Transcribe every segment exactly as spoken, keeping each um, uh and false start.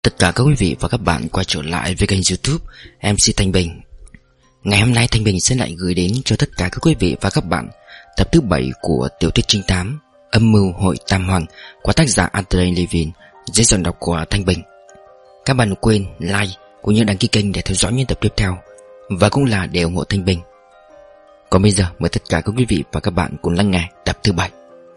Tất cả các quý vị và các bạn quay trở lại với kênh YouTube em xê Thanh Bình. Ngày hôm nay Thanh Bình sẽ lại gửi đến cho tất cả các quý vị và các bạn tập thứ bảy của tiểu thuyết trinh thám Âm mưu hội Tam Hoàng của tác giả Andrei Levin dưới giọng đọc của Thanh Bình. Các bạn đừng quên like cũng như đăng ký kênh để theo dõi những tập tiếp theo, và cũng là để ủng hộ Thanh Bình. Còn bây giờ mời tất cả các quý vị và các bạn cùng lắng nghe tập thứ bảy.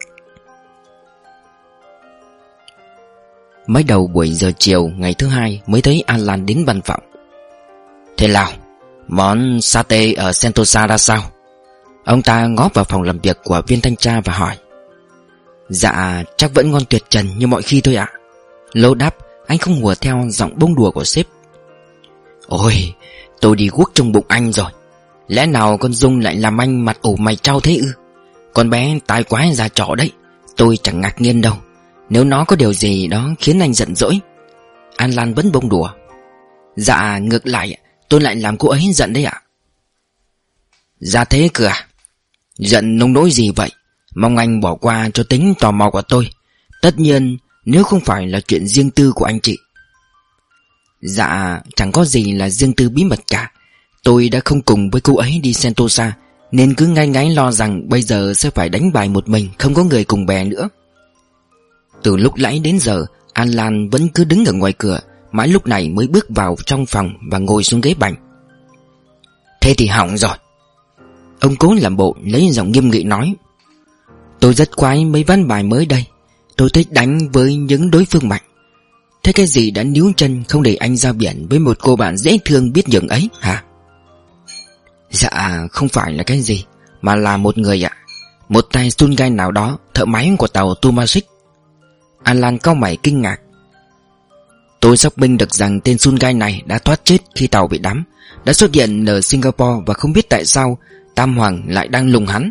Mới đầu buổi giờ chiều ngày thứ hai mới thấy Alan đến văn phòng. Thế nào, món satay ở Sentosa ra sao? Ông ta ngó vào phòng làm việc của viên thanh tra và hỏi. Dạ chắc vẫn ngon tuyệt trần như mọi khi thôi ạ. Lô đáp, anh không hùa theo giọng bông đùa của sếp. Ôi, tôi đi guốc trong bụng anh rồi. Lẽ nào con Dung lại làm anh mặt ủ mày trao thế ư? Con bé tai quái ra trò đấy. Tôi chẳng ngạc nhiên đâu nếu nó có điều gì đó khiến anh giận dỗi. Alan vẫn bông đùa. Dạ ngược lại, tôi lại làm cô ấy giận đấy ạ. Dạ thế cơ à? Giận nông nỗi gì vậy? Mong anh bỏ qua cho tính tò mò của tôi. Tất nhiên nếu không phải là chuyện riêng tư của anh chị. Dạ chẳng có gì là riêng tư bí mật cả. Tôi đã không cùng với cô ấy đi Sentosa, nên cứ ngáy ngáy lo rằng bây giờ sẽ phải đánh bài một mình, không có người cùng bè nữa. Từ lúc nãy đến giờ Alan vẫn cứ đứng ở ngoài cửa, mãi lúc này mới bước vào trong phòng và ngồi xuống ghế bành. Thế thì hỏng rồi. Ông cố làm bộ lấy giọng nghiêm nghị nói. Tôi rất khoái mấy ván bài mới đây. Tôi thích đánh với những đối phương mạnh. Thế cái gì đã níu chân không để anh ra biển với một cô bạn dễ thương biết nhường ấy hả? Dạ không phải là cái gì, mà là một người ạ. Một tay Sun Gai nào đó, thợ máy của tàu Tomasic. Alan cau mày kinh ngạc. Tôi xác minh được rằng tên Sun Gai này đã thoát chết khi tàu bị đắm, đã xuất hiện ở Singapore, và không biết tại sao Tam Hoàng lại đang lùng hắn.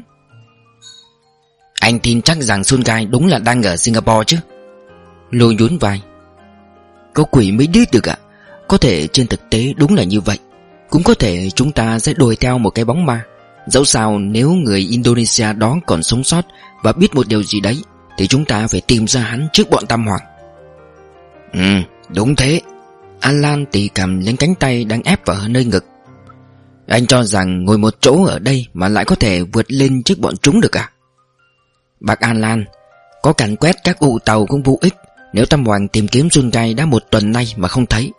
Anh tin chắc rằng Sun Gai đúng là đang ở Singapore chứ? Lô nhún vai. Có quỷ mới biết được ạ. Có thể trên thực tế đúng là như vậy, cũng có thể chúng ta sẽ đuổi theo một cái bóng ma. Dẫu sao nếu người Indonesia đó còn sống sót và biết một điều gì đấy, thì chúng ta phải tìm ra hắn trước bọn Tam Hoàng. Ừ, đúng thế. Alan tì cầm lên cánh tay đang ép vào nơi ngực. Anh cho rằng ngồi một chỗ ở đây mà lại có thể vượt lên trước bọn chúng được à? Bác Alan, có càn quét các ụ tàu cũng vô ích nếu Tam Hoàng tìm kiếm Sun Gai đã một tuần nay mà không thấy.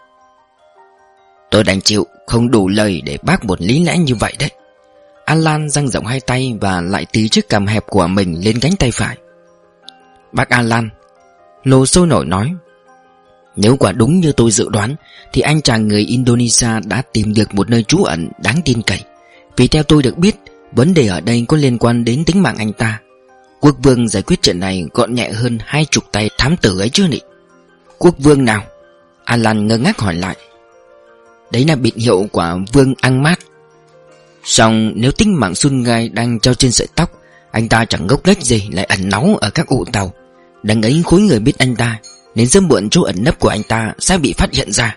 Tôi đành chịu, không đủ lời để bác một lý lẽ như vậy đấy. Alan dang rộng hai tay và lại tì chiếc cằm hẹp của mình lên cánh tay phải. Bác Alan, Lô sôi nổi nói, nếu quả đúng như tôi dự đoán thì anh chàng người Indonesia đã tìm được một nơi trú ẩn đáng tin cậy. Vì theo tôi được biết, vấn đề ở đây có liên quan đến tính mạng anh ta. Quốc vương giải quyết chuyện này gọn nhẹ hơn hai chục tay thám tử ấy chứ nị. Quốc vương nào? Alan ngơ ngác hỏi lại. Đấy là biệt hiệu của vương Angmat. Song nếu tính mạng Sun Gai đang treo trên sợi tóc, anh ta chẳng ngốc nghếch gì lại ẩn náu ở các ụ tàu. Đằng ấy khối người biết anh ta, nên sớm muộn chỗ ẩn nấp của anh ta sẽ bị phát hiện ra.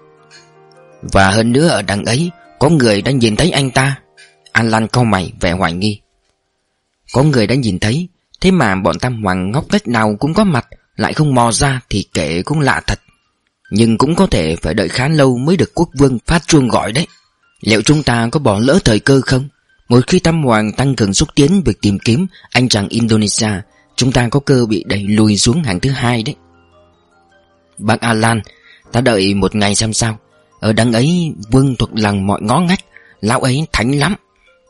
Và hơn nữa ở đằng ấy có người đã nhìn thấy anh ta. Alan cau mày vẻ hoài nghi. Có người đã nhìn thấy, thế mà bọn Tam Hoàng ngóc nghếch nào cũng có mặt, lại không mò ra thì kể cũng lạ thật. Nhưng cũng có thể phải đợi khá lâu mới được quốc vương phát chuông gọi đấy. Liệu chúng ta có bỏ lỡ thời cơ không? Một khi Tam Hoàng tăng cường xúc tiến việc tìm kiếm anh chàng Indonesia, chúng ta có cơ bị đẩy lùi xuống hàng thứ hai đấy. Bác Alan, ta đợi một ngày xem sao. Ở đằng ấy vương thuộc lòng mọi ngõ ngách, lão ấy thánh lắm.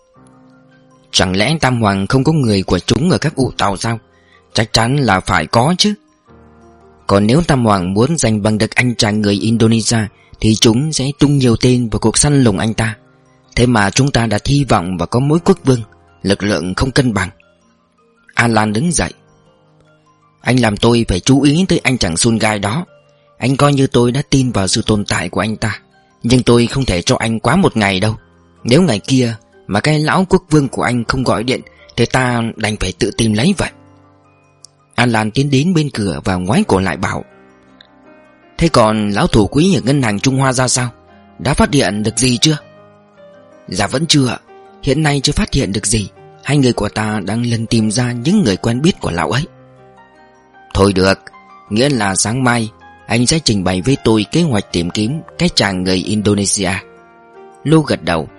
Chẳng lẽ Tam Hoàng không có người của chúng ở các ụ tàu sao? Chắc chắn là phải có chứ. Còn nếu Tam Hoàng muốn giành bằng được anh chàng người Indonesia thì chúng sẽ tung nhiều tên vào cuộc săn lùng anh ta. Thế mà chúng ta đã hy vọng vào có mỗi quốc vương, lực lượng không cân bằng. Alan đứng dậy. Anh làm tôi phải chú ý tới anh chàng Sun Gai đó. Anh coi như tôi đã tin vào sự tồn tại của anh ta, nhưng tôi không thể cho anh quá một ngày đâu. Nếu ngày kia mà cái lão quốc vương của anh không gọi điện thì ta đành phải tự tìm lấy vậy. Alan tiến đến bên cửa và ngoái cổ lại bảo. Thế còn lão thủ quỹ ở ngân hàng Trung Hoa ra sao? Đã phát hiện được gì chưa? Dạ vẫn chưa. Hiện nay chưa phát hiện được gì. Hai người của ta đang lần tìm ra những người quen biết của lão ấy. Thôi được, nghĩa là sáng mai anh sẽ trình bày với tôi kế hoạch tìm kiếm cái chàng người Indonesia. Lô gật đầu.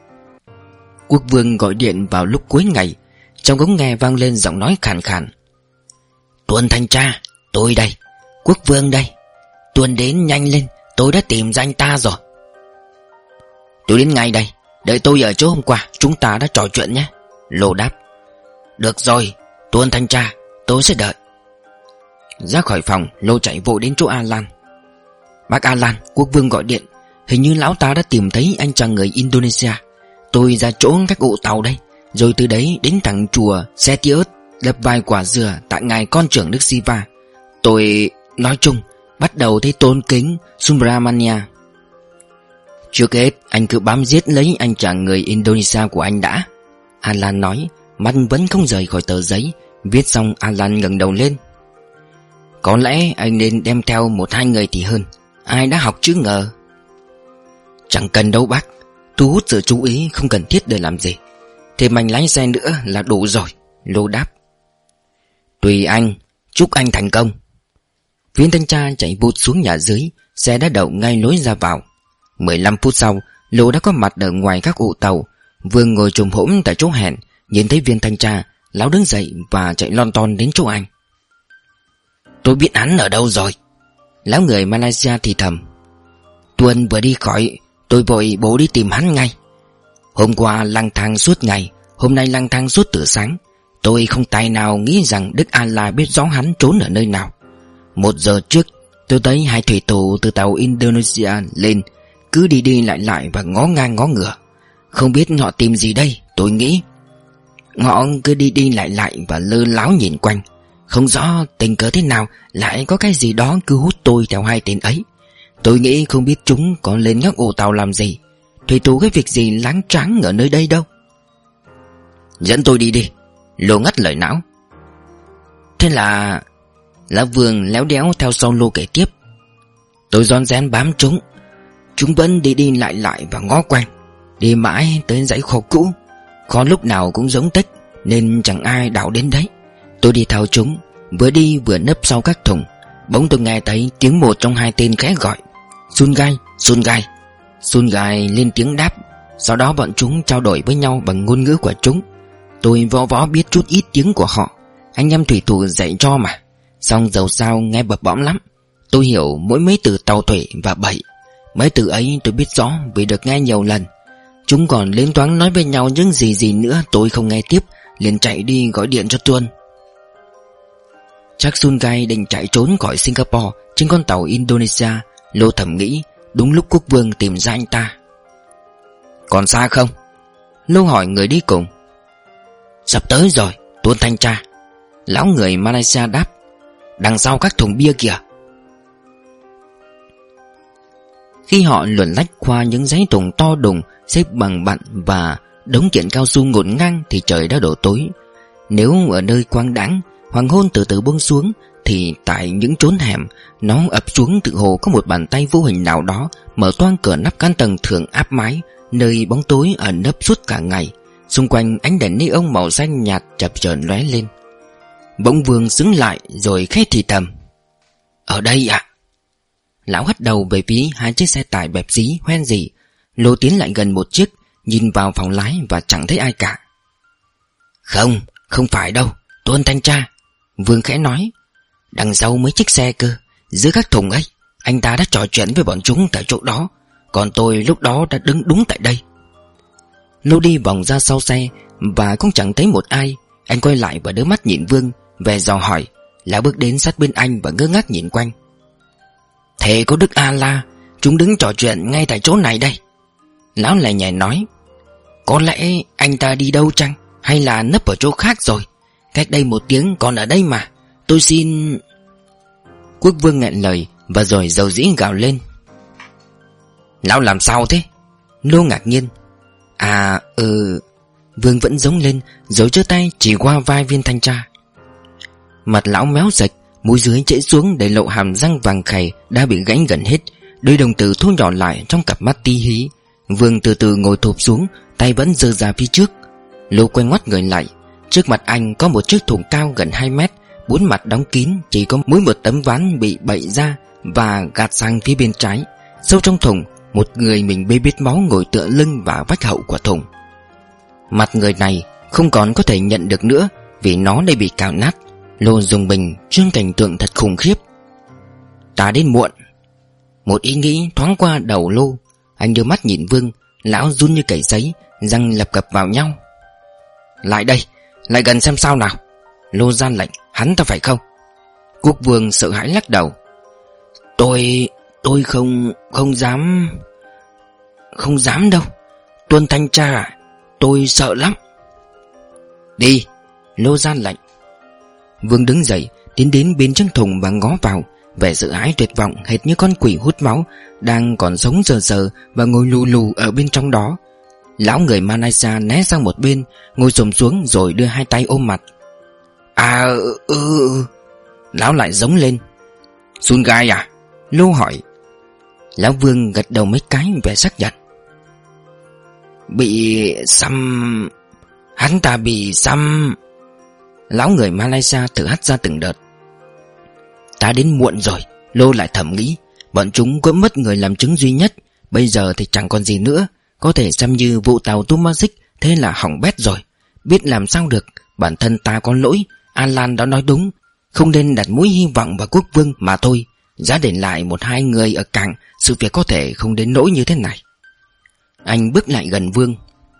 Quốc vương gọi điện vào lúc cuối ngày. Trong ống nghe vang lên giọng nói khàn khàn. Tuân thanh tra, tôi đây. Quốc vương đây. Tuân đến nhanh lên, tôi đã tìm ra anh ta rồi. Tôi đến ngay đây. Đợi tôi ở chỗ hôm qua chúng ta đã trò chuyện nhé. Lô đáp. Được rồi, Tuân thanh tra, tôi sẽ đợi. Ra khỏi phòng, Lô chạy vội đến chỗ Alan. Bác Alan, quốc vương gọi điện. Hình như lão ta đã tìm thấy anh chàng người Indonesia. Tôi ra chỗ các ụ tàu đây, rồi từ đấy đến thẳng chùa Setius, lập vài quả dừa tại ngài con trưởng Đức Siva. Tôi nói chung bắt đầu thấy tôn kính Subramania. Trước hết anh cứ bám giết lấy anh chàng người Indonesia của anh đã. Alan nói, mắt vẫn không rời khỏi tờ giấy. Viết xong Alan ngẩng đầu lên. Có lẽ anh nên đem theo một hai người thì hơn. Ai đã học chữ ngờ. Chẳng cần đâu bác. Thu hút sự chú ý không cần thiết để làm gì. Thêm anh lái xe nữa là đủ rồi. Lô đáp. Tùy anh, chúc anh thành công. Viên thanh tra chạy vụt xuống nhà dưới. Xe đã đậu ngay lối ra vào. mười lăm phút sau, Lô đã có mặt ở ngoài các ụ tàu. Vương ngồi chùm hổm tại chỗ hẹn. Nhìn thấy viên thanh tra, lão đứng dậy và chạy lon ton đến chỗ anh. Tôi biết hắn ở đâu rồi. Lão người Malaysia thì thầm. Tuân vừa đi khỏi, tôi vội bố đi tìm hắn ngay. Hôm qua lang thang suốt ngày, hôm nay lang thang suốt từ sáng. Tôi không tài nào nghĩ rằng Đức An-la biết rõ hắn trốn ở nơi nào. Một giờ trước, tôi thấy hai thủy thủ từ tàu Indonesia lên, cứ đi đi lại lại và ngó ngang ngó ngửa. Không biết họ tìm gì đây, tôi nghĩ. Họ cứ đi đi lại lại và lơ láo nhìn quanh. Không rõ tình cớ thế nào lại có cái gì đó cứ hút tôi theo hai tên ấy. Tôi nghĩ không biết chúng có lên ngóc ổ tàu làm gì. Thủy thủ cái việc gì láng tráng ở nơi đây đâu. Dẫn tôi đi đi. Lô ngắt lời não. Thế là Lão Vương léo đéo theo sau Lô kể tiếp. Tôi rón rén bám chúng. Chúng vẫn đi đi lại lại và ngó quanh. Đi mãi tới dãy kho cũ. Kho lúc nào cũng giống tích, nên chẳng ai đảo đến đấy. Tôi đi theo chúng, vừa đi vừa nấp sau các thùng. Bỗng tôi nghe thấy tiếng một trong hai tên khẽ gọi. Sun Gai, Sun Gai. Sun Gai lên tiếng đáp. Sau đó bọn chúng trao đổi với nhau bằng ngôn ngữ của chúng. Tôi võ võ biết chút ít tiếng của họ. Anh em thủy thủ dạy cho mà. Xong dầu sao nghe bập bõm lắm. Tôi hiểu mỗi mấy từ tàu thủy và bậy. Mấy từ ấy tôi biết rõ vì được nghe nhiều lần. Chúng còn lên toán nói với nhau những gì gì nữa tôi không nghe tiếp, liền chạy đi gọi điện cho Tuân. Chắc Sun Gai định chạy trốn khỏi Singapore trên con tàu Indonesia. Lô thầm nghĩ. Đúng lúc quốc vương tìm ra anh ta. Còn xa không? Lô hỏi người đi cùng. Sắp tới rồi, Tuân thanh tra. Lão người Malaysia đáp. Đằng sau các thùng bia kìa. Khi họ luồn lách qua những dãy thùng to đùng xếp bằng bặn và đống kiện cao su ngổn ngang thì trời đã đổ tối. Nếu ở nơi quang đãng, hoàng hôn từ từ buông xuống, thì tại những chốn hẻm nó ập xuống tự hồ có một bàn tay vô hình nào đó mở toang cửa nắp căn tầng thượng áp mái, nơi bóng tối ẩn nấp suốt cả ngày. Xung quanh ánh đèn neon màu xanh nhạt chập chờn lóe lên. Bỗng Vương xứng lại rồi khẽ thì thầm. Ở đây ạ. Lão hất đầu về phía hai chiếc xe tải bẹp dí hoen dỉ. Lô tiến lại gần một chiếc, nhìn vào phòng lái và chẳng thấy ai cả. Không, không phải đâu, Tuân thanh tra. Vương khẽ nói. Đằng sau mấy chiếc xe cơ, giữa các thùng ấy, anh ta đã trò chuyện với bọn chúng tại chỗ đó. Còn tôi lúc đó đã đứng đúng tại đây. Lô đi vòng ra sau xe và cũng chẳng thấy một ai. Anh quay lại và đưa mắt nhìn Vương, về dò hỏi. Lão bước đến sát bên anh và ngơ ngác nhìn quanh. Thế có Đức A-la, chúng đứng trò chuyện ngay tại chỗ này đây. Lão lại nhảy nói. Có lẽ anh ta đi đâu chăng, hay là nấp ở chỗ khác rồi. Cách đây một tiếng còn ở đây mà. Tôi xin... Quốc vương nghẹn lời và rồi dầu dĩ gào lên. Lão làm sao thế? Lô ngạc nhiên. À ừ... Vương vẫn giống lên rồi giơ tay chỉ qua vai viên thanh tra. Mặt lão méo sạch, mũi dưới chảy xuống để lộ hàm răng vàng khè đã bị gãy gần hết. Đôi đồng tử thu nhỏ lại trong cặp mắt tí hí. Vương từ từ ngồi thụp xuống, tay vẫn giơ ra phía trước. Lô quay ngoắt người lại. Trước mặt anh có một chiếc thùng cao gần hai mét, bốn mặt đóng kín, chỉ có mỗi một tấm ván bị bậy ra và gạt sang phía bên trái. Sâu trong thùng, một người mình bê bết máu ngồi tựa lưng vào vách hậu của thùng. Mặt người này không còn có thể nhận được nữa, vì nó đã bị cào nát. Lô dùng mình trước cảnh tượng thật khủng khiếp. Ta đến muộn. Một ý nghĩ thoáng qua đầu Lô. Anh đưa mắt nhìn Vương. Lão run như cầy giấy, răng lập cập vào nhau. Lại đây, lại gần xem sao nào. Lô ra lệnh. Hắn ta phải không? Quốc Vương sợ hãi lắc đầu. Tôi... tôi không... không dám... Không dám đâu. Tuân thanh tra à, tôi sợ lắm. Đi. Lô ra lệnh. Vương đứng dậy, tiến đến bên chiếc thùng và ngó vào, vẻ sợ hãi tuyệt vọng hệt như con quỷ hút máu đang còn sống sờ sờ và ngồi lù lù ở bên trong đó. Lão người Malaysia né sang một bên, ngồi xổm xuống rồi đưa hai tay ôm mặt. À ừ, ừ. Lão lại giống lên. Sun gai à? Lô hỏi. Lão Vương gật đầu mấy cái vẻ xác nhận. Bị xăm. Hắn ta bị xăm. Lão người Malaysia thử hắt ra từng đợt. Ta đến muộn rồi. Lô lại thầm nghĩ. Bọn chúng cũng mất người làm chứng duy nhất. Bây giờ thì chẳng còn gì nữa. Có thể xem như vụ tàu Tomasic. Thế là hỏng bét rồi. Biết làm sao được. Bản thân ta có lỗi. Alan đã nói đúng. Không nên đặt mối hy vọng vào Quốc Vương mà thôi. Giá để lại một hai người ở cảng, sự việc có thể không đến nỗi như thế này. Anh bước lại gần Vương.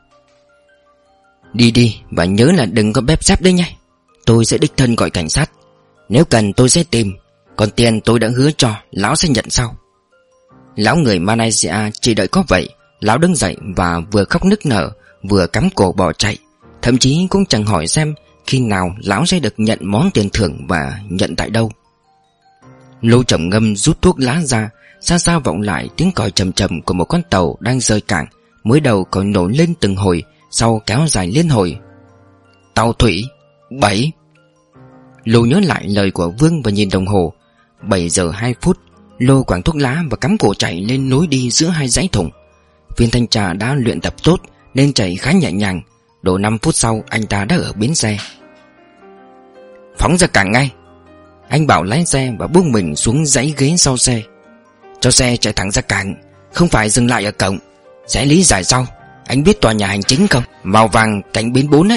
Đi đi, và nhớ là đừng có bếp xếp đấy nhé. Tôi sẽ đích thân gọi cảnh sát. Nếu cần tôi sẽ tìm. Còn tiền tôi đã hứa cho, lão sẽ nhận sau. Lão người Malaysia chỉ đợi có vậy. Lão đứng dậy và vừa khóc nức nở, vừa cắm cổ bỏ chạy. Thậm chí cũng chẳng hỏi xem khi nào lão sẽ được nhận món tiền thưởng và nhận tại đâu. Lô trầm ngâm rút thuốc lá ra. Xa xa vọng lại tiếng còi trầm trầm của một con tàu đang rời cảng. Mới đầu còi nổ lên từng hồi, sau kéo dài liên hồi. Tàu thủy bảy. Lô nhớ lại lời của Vương và nhìn đồng hồ. Bảy giờ hai phút. Lô quẳng thuốc lá và cắm cổ chạy lên lối đi giữa hai dãy thùng. Viên thanh tra đã luyện tập tốt nên chạy khá nhẹ nhàng. Độ năm phút sau anh ta đã ở bến xe. Phóng ra cảng ngay. Anh bảo lái xe và buông mình xuống dãy ghế sau xe. Cho xe chạy thẳng ra cảng, không phải dừng lại ở cổng. Sẽ lý giải sau. Anh biết tòa nhà hành chính không? Màu vàng cạnh bến bốn ấy.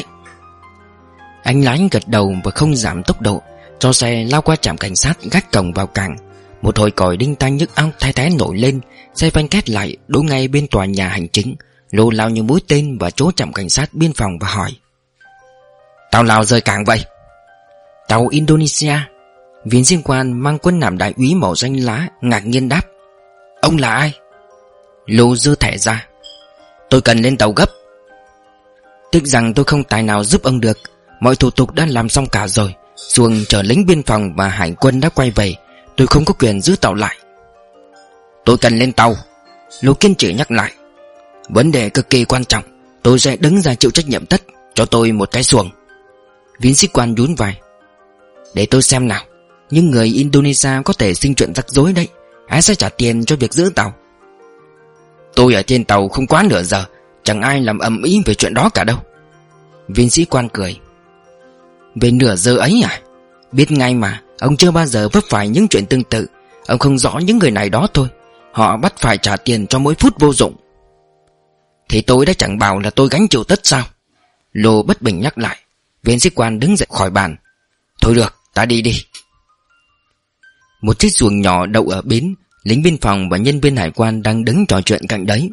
Anh lái gật đầu và không giảm tốc độ, cho xe lao qua trạm cảnh sát gác cổng vào cảng. Một hồi còi đinh tai nhức óc thay thế nổi lên. Xe phanh két lại đỗ ngay bên tòa nhà hành chính. Lô lao như mũi tên vào chỗ trạm cảnh sát biên phòng và hỏi. Tàu nào rời cảng vậy? Tàu Indonesia. Viên sĩ quan mang quân hàm đại úy màu xanh lá ngạc nhiên đáp. Ông là ai? Lô giơ thẻ ra. Tôi cần lên tàu gấp. Tiếc rằng tôi không tài nào giúp ông được. Mọi thủ tục đã làm xong cả rồi. Xuồng chở lính biên phòng và hải quân đã quay về. Tôi không có quyền giữ tàu lại. Tôi cần lên tàu. Lô kiên trì nhắc lại. Vấn đề cực kỳ quan trọng. Tôi sẽ đứng ra chịu trách nhiệm tất. Cho tôi một cái xuồng. Viên sĩ quan nhún vai. Để tôi xem nào. Nhưng người Indonesia có thể sinh chuyện rắc rối đấy. Ai sẽ trả tiền cho việc giữ tàu? Tôi ở trên tàu không quá nửa giờ. Chẳng ai làm ầm ĩ về chuyện đó cả đâu. Viên sĩ quan cười. Về nửa giờ ấy à? Biết ngay mà. Ông chưa bao giờ vấp phải những chuyện tương tự. Ông không rõ những người này đó thôi. Họ bắt phải trả tiền cho mỗi phút vô dụng. Thì tôi đã chẳng bảo là tôi gánh chịu tất sao? Lô bất bình nhắc lại. Viên sĩ quan đứng dậy khỏi bàn. Thôi được, ta đi đi. Một chiếc xuồng nhỏ đậu ở bến. Lính biên phòng và nhân viên hải quan đang đứng trò chuyện cạnh đấy.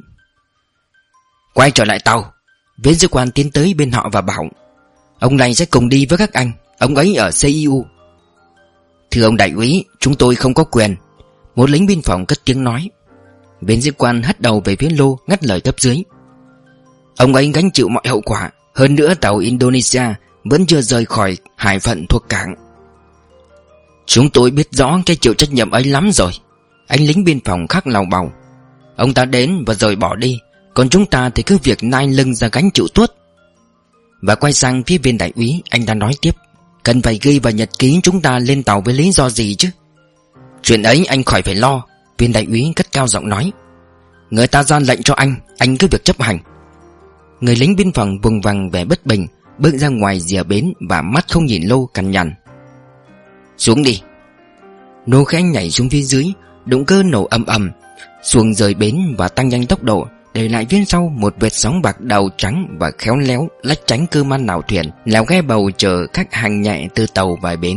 Quay trở lại tàu. Viên sĩ quan tiến tới bên họ và bảo. Ông này sẽ cùng đi với các anh. Ông ấy ở xê i u. Thưa ông đại úy, chúng tôi không có quyền. Một lính biên phòng cất tiếng nói. Viên sĩ quan hất đầu về phía Lô, ngắt lời cấp dưới. Ông ấy gánh chịu mọi hậu quả. Hơn nữa tàu Indonesia vẫn chưa rời khỏi hải phận thuộc cảng. Chúng tôi biết rõ cái chịu trách nhiệm ấy lắm rồi. Anh lính biên phòng khác lào bào. Ông ta đến và rời bỏ đi. Còn chúng ta thì cứ việc nai lưng ra gánh chịu tuốt. Và quay sang phía viên đại úy, anh ta nói tiếp. Cần phải ghi vào nhật ký chúng ta lên tàu với lý do gì chứ? Chuyện ấy anh khỏi phải lo. Viên đại úy cất cao giọng nói. Người ta ra lệnh cho anh, anh cứ việc chấp hành. Người lính biên phòng vùng vằng vẻ bất bình, bước ra ngoài rìa bến và mắt không nhìn Lô cằn nhằn. Xuống đi. Lô khẽ nhảy xuống phía dưới, động cơ nổ ầm ầm, xuồng rời bến và tăng nhanh tốc độ, để lại phía sau một vệt sóng bạc đầu trắng và khéo léo lách tránh cơ man nảo thuyền leo ghe bầu chờ khách hàng nhẹ từ tàu vài bến.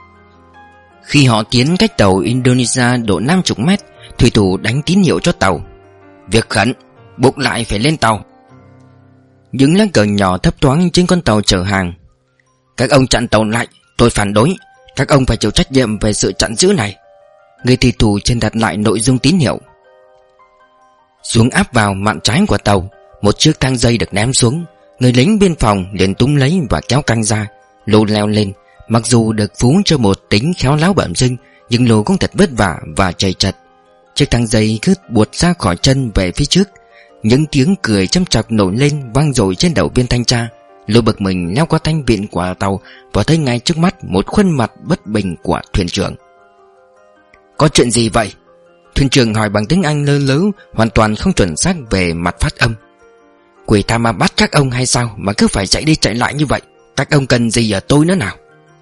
Khi họ tiến cách tàu Indonesia độ năm mươi mét, thủy thủ đánh tín hiệu cho tàu: việc khẩn, buộc lại phải lên tàu. Những lá cờ nhỏ thấp thoáng trên con tàu chở hàng: các ông chặn tàu lại, tôi phản đối. Các ông phải chịu trách nhiệm về sự chặn giữ này. Người thủy thủ trên đặt lại nội dung tín hiệu. Xuống áp vào mạn trái của tàu, một chiếc thang dây được ném xuống. Người lính biên phòng liền túm lấy và kéo căng ra. Lô leo lên. Mặc dù được phú cho một tính khéo léo bẩm sinh, nhưng Lô cũng thật vất vả và chầy chật. Chiếc thang dây cứ buột ra khỏi chân về phía trước. Những tiếng cười châm chọc nổi lên vang dội trên đầu viên thanh tra. Lô bực mình leo qua thanh vịn của tàu và thấy ngay trước mắt một khuôn mặt bất bình của thuyền trưởng. Có chuyện gì vậy? Thuyền trưởng hỏi bằng tiếng Anh lơ lớ, hoàn toàn không chuẩn xác về mặt phát âm. Quỷ tha ma bắt các ông hay sao mà cứ phải chạy đi chạy lại như vậy? Các ông cần gì ở tôi nữa nào?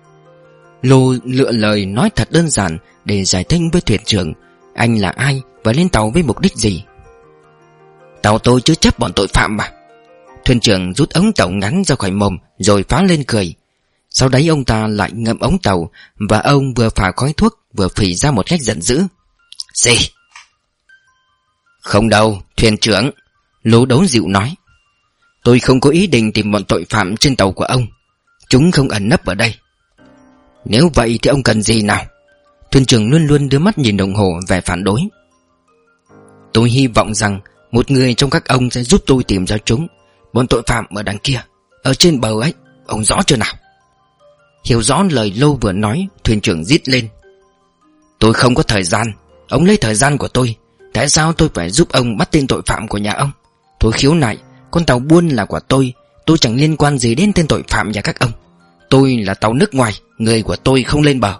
Lô lựa lời nói thật đơn giản để giải thích với thuyền trưởng anh là ai và lên tàu với mục đích gì. Tàu tôi chứa chấp bọn tội phạm mà. Thuyền trưởng rút ống tàu ngắn ra khỏi mồm rồi phá lên cười. Sau đấy ông ta lại ngậm ống tàu, và ông vừa phả khói thuốc vừa phì ra một cách giận dữ. Gì? Không đâu, thuyền trưởng. Lô đấu dịu nói. Tôi không có ý định tìm bọn tội phạm trên tàu của ông. Chúng không ẩn nấp ở đây. Nếu vậy thì ông cần gì nào? Thuyền trưởng luôn luôn đưa mắt nhìn đồng hồ vẻ phản đối. Tôi hy vọng rằng một người trong các ông sẽ giúp tôi tìm ra chúng. Bọn tội phạm ở đằng kia, ở trên bờ ấy. Ông rõ chưa nào? Hiểu rõ lời Lô vừa nói, thuyền trưởng rít lên. Tôi không có thời gian. Ông lấy thời gian của tôi. Tại sao tôi phải giúp ông bắt tên tội phạm của nhà ông? Tôi khiếu nại, con tàu buôn là của tôi. Tôi chẳng liên quan gì đến tên tội phạm nhà các ông. Tôi là tàu nước ngoài, người của tôi không lên bờ.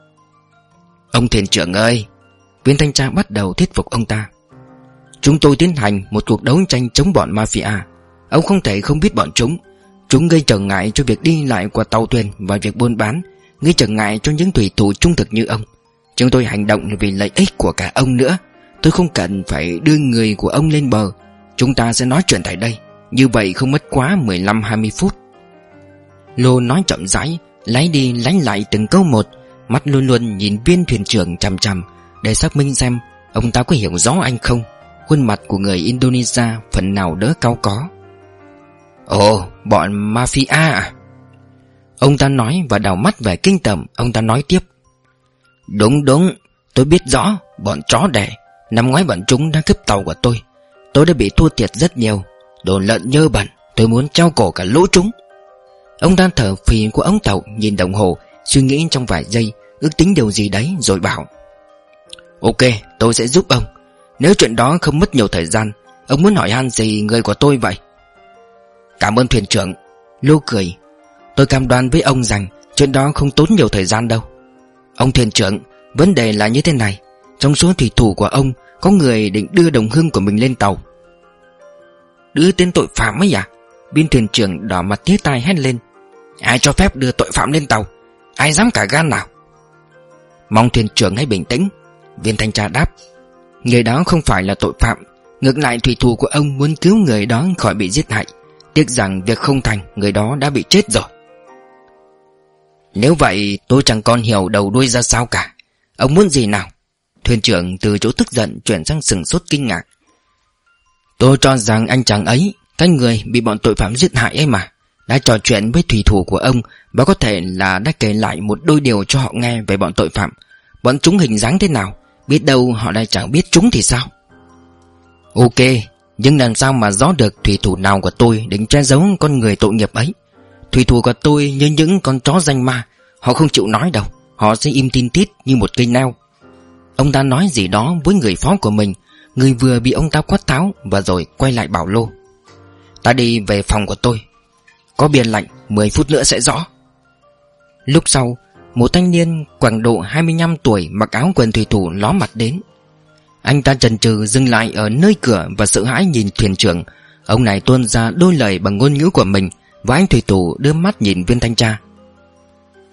Ông thuyền trưởng ơi! Viên thanh tra bắt đầu thuyết phục ông ta. Chúng tôi tiến hành một cuộc đấu tranh chống bọn mafia. Ông không thể không biết bọn chúng. Chúng gây trở ngại cho việc đi lại của tàu thuyền và việc buôn bán, gây trở ngại cho những thủy thủ trung thực như ông. Chúng tôi hành động vì lợi ích của cả ông nữa. Tôi không cần phải đưa người của ông lên bờ. Chúng ta sẽ nói chuyện tại đây. Như vậy không mất quá mười lăm hai mươi phút. Lô nói chậm rãi, lái đi lái lại từng câu một, mắt luôn luôn nhìn viên thuyền trưởng chằm chằm để xác minh xem ông ta có hiểu rõ anh không. Khuôn mặt của người Indonesia phần nào đỡ cau có. Ồ, bọn mafia à? Ông ta nói và đảo mắt về kinh tởm. Ông ta nói tiếp. Đúng đúng, tôi biết rõ. Bọn chó đẻ. Năm ngoái bọn chúng đã cướp tàu của tôi. Tôi đã bị thua thiệt rất nhiều. Đồ lợn nhơ bẩn. Tôi muốn treo cổ cả lũ chúng. Ông ta thở phì của ống tàu, nhìn đồng hồ, suy nghĩ trong vài giây, ước tính điều gì đấy rồi bảo. Ok, tôi sẽ giúp ông. Nếu chuyện đó không mất nhiều thời gian. Ông muốn hỏi han gì người của tôi vậy? Cảm ơn thuyền trưởng. Lô cười. Tôi cam đoan với ông rằng chuyện đó không tốn nhiều thời gian đâu. Ông thuyền trưởng, vấn đề là như thế này. Trong số thủy thủ của ông có người định đưa đồng hương của mình lên tàu. Đưa tên tội phạm ấy à? Viên thuyền trưởng đỏ mặt tía tai hét lên. Ai cho phép đưa tội phạm lên tàu? Ai dám cả gan nào? Mong thuyền trưởng hãy bình tĩnh. Viên thanh tra đáp. Người đó không phải là tội phạm. Ngược lại thủy thủ của ông muốn cứu người đó khỏi bị giết hại. Tiếc rằng việc không thành, người đó đã bị chết rồi. Nếu vậy tôi chẳng còn hiểu đầu đuôi ra sao cả. Ông muốn gì nào? Thuyền trưởng từ chỗ tức giận chuyển sang sừng sốt kinh ngạc. Tôi cho rằng anh chàng ấy, cái người bị bọn tội phạm giết hại ấy mà, đã trò chuyện với thủy thủ của ông, và có thể là đã kể lại một đôi điều cho họ nghe về bọn tội phạm. Bọn chúng hình dáng thế nào? Biết đâu họ lại chẳng biết chúng thì sao? Ok, nhưng làm sao mà rõ được thủy thủ nào của tôi định che giấu con người tội nghiệp ấy? Thủy thủ của tôi như những con chó danh ma. Họ không chịu nói đâu. Họ sẽ im tin tít như một cây neo. Ông ta nói gì đó với người phó của mình, người vừa bị ông ta quát tháo, và rồi quay lại bảo Lô. Ta đi về phòng của tôi. Có biển lạnh, mười phút nữa sẽ rõ. Lúc sau, một thanh niên khoảng độ hai mươi lăm tuổi mặc áo quần thủy thủ ló mặt đến. Anh ta chần chừ dừng lại ở nơi cửa và sợ hãi nhìn thuyền trưởng. Ông này tuôn ra đôi lời bằng ngôn ngữ của mình, và anh thủy thủ đưa mắt nhìn viên thanh tra.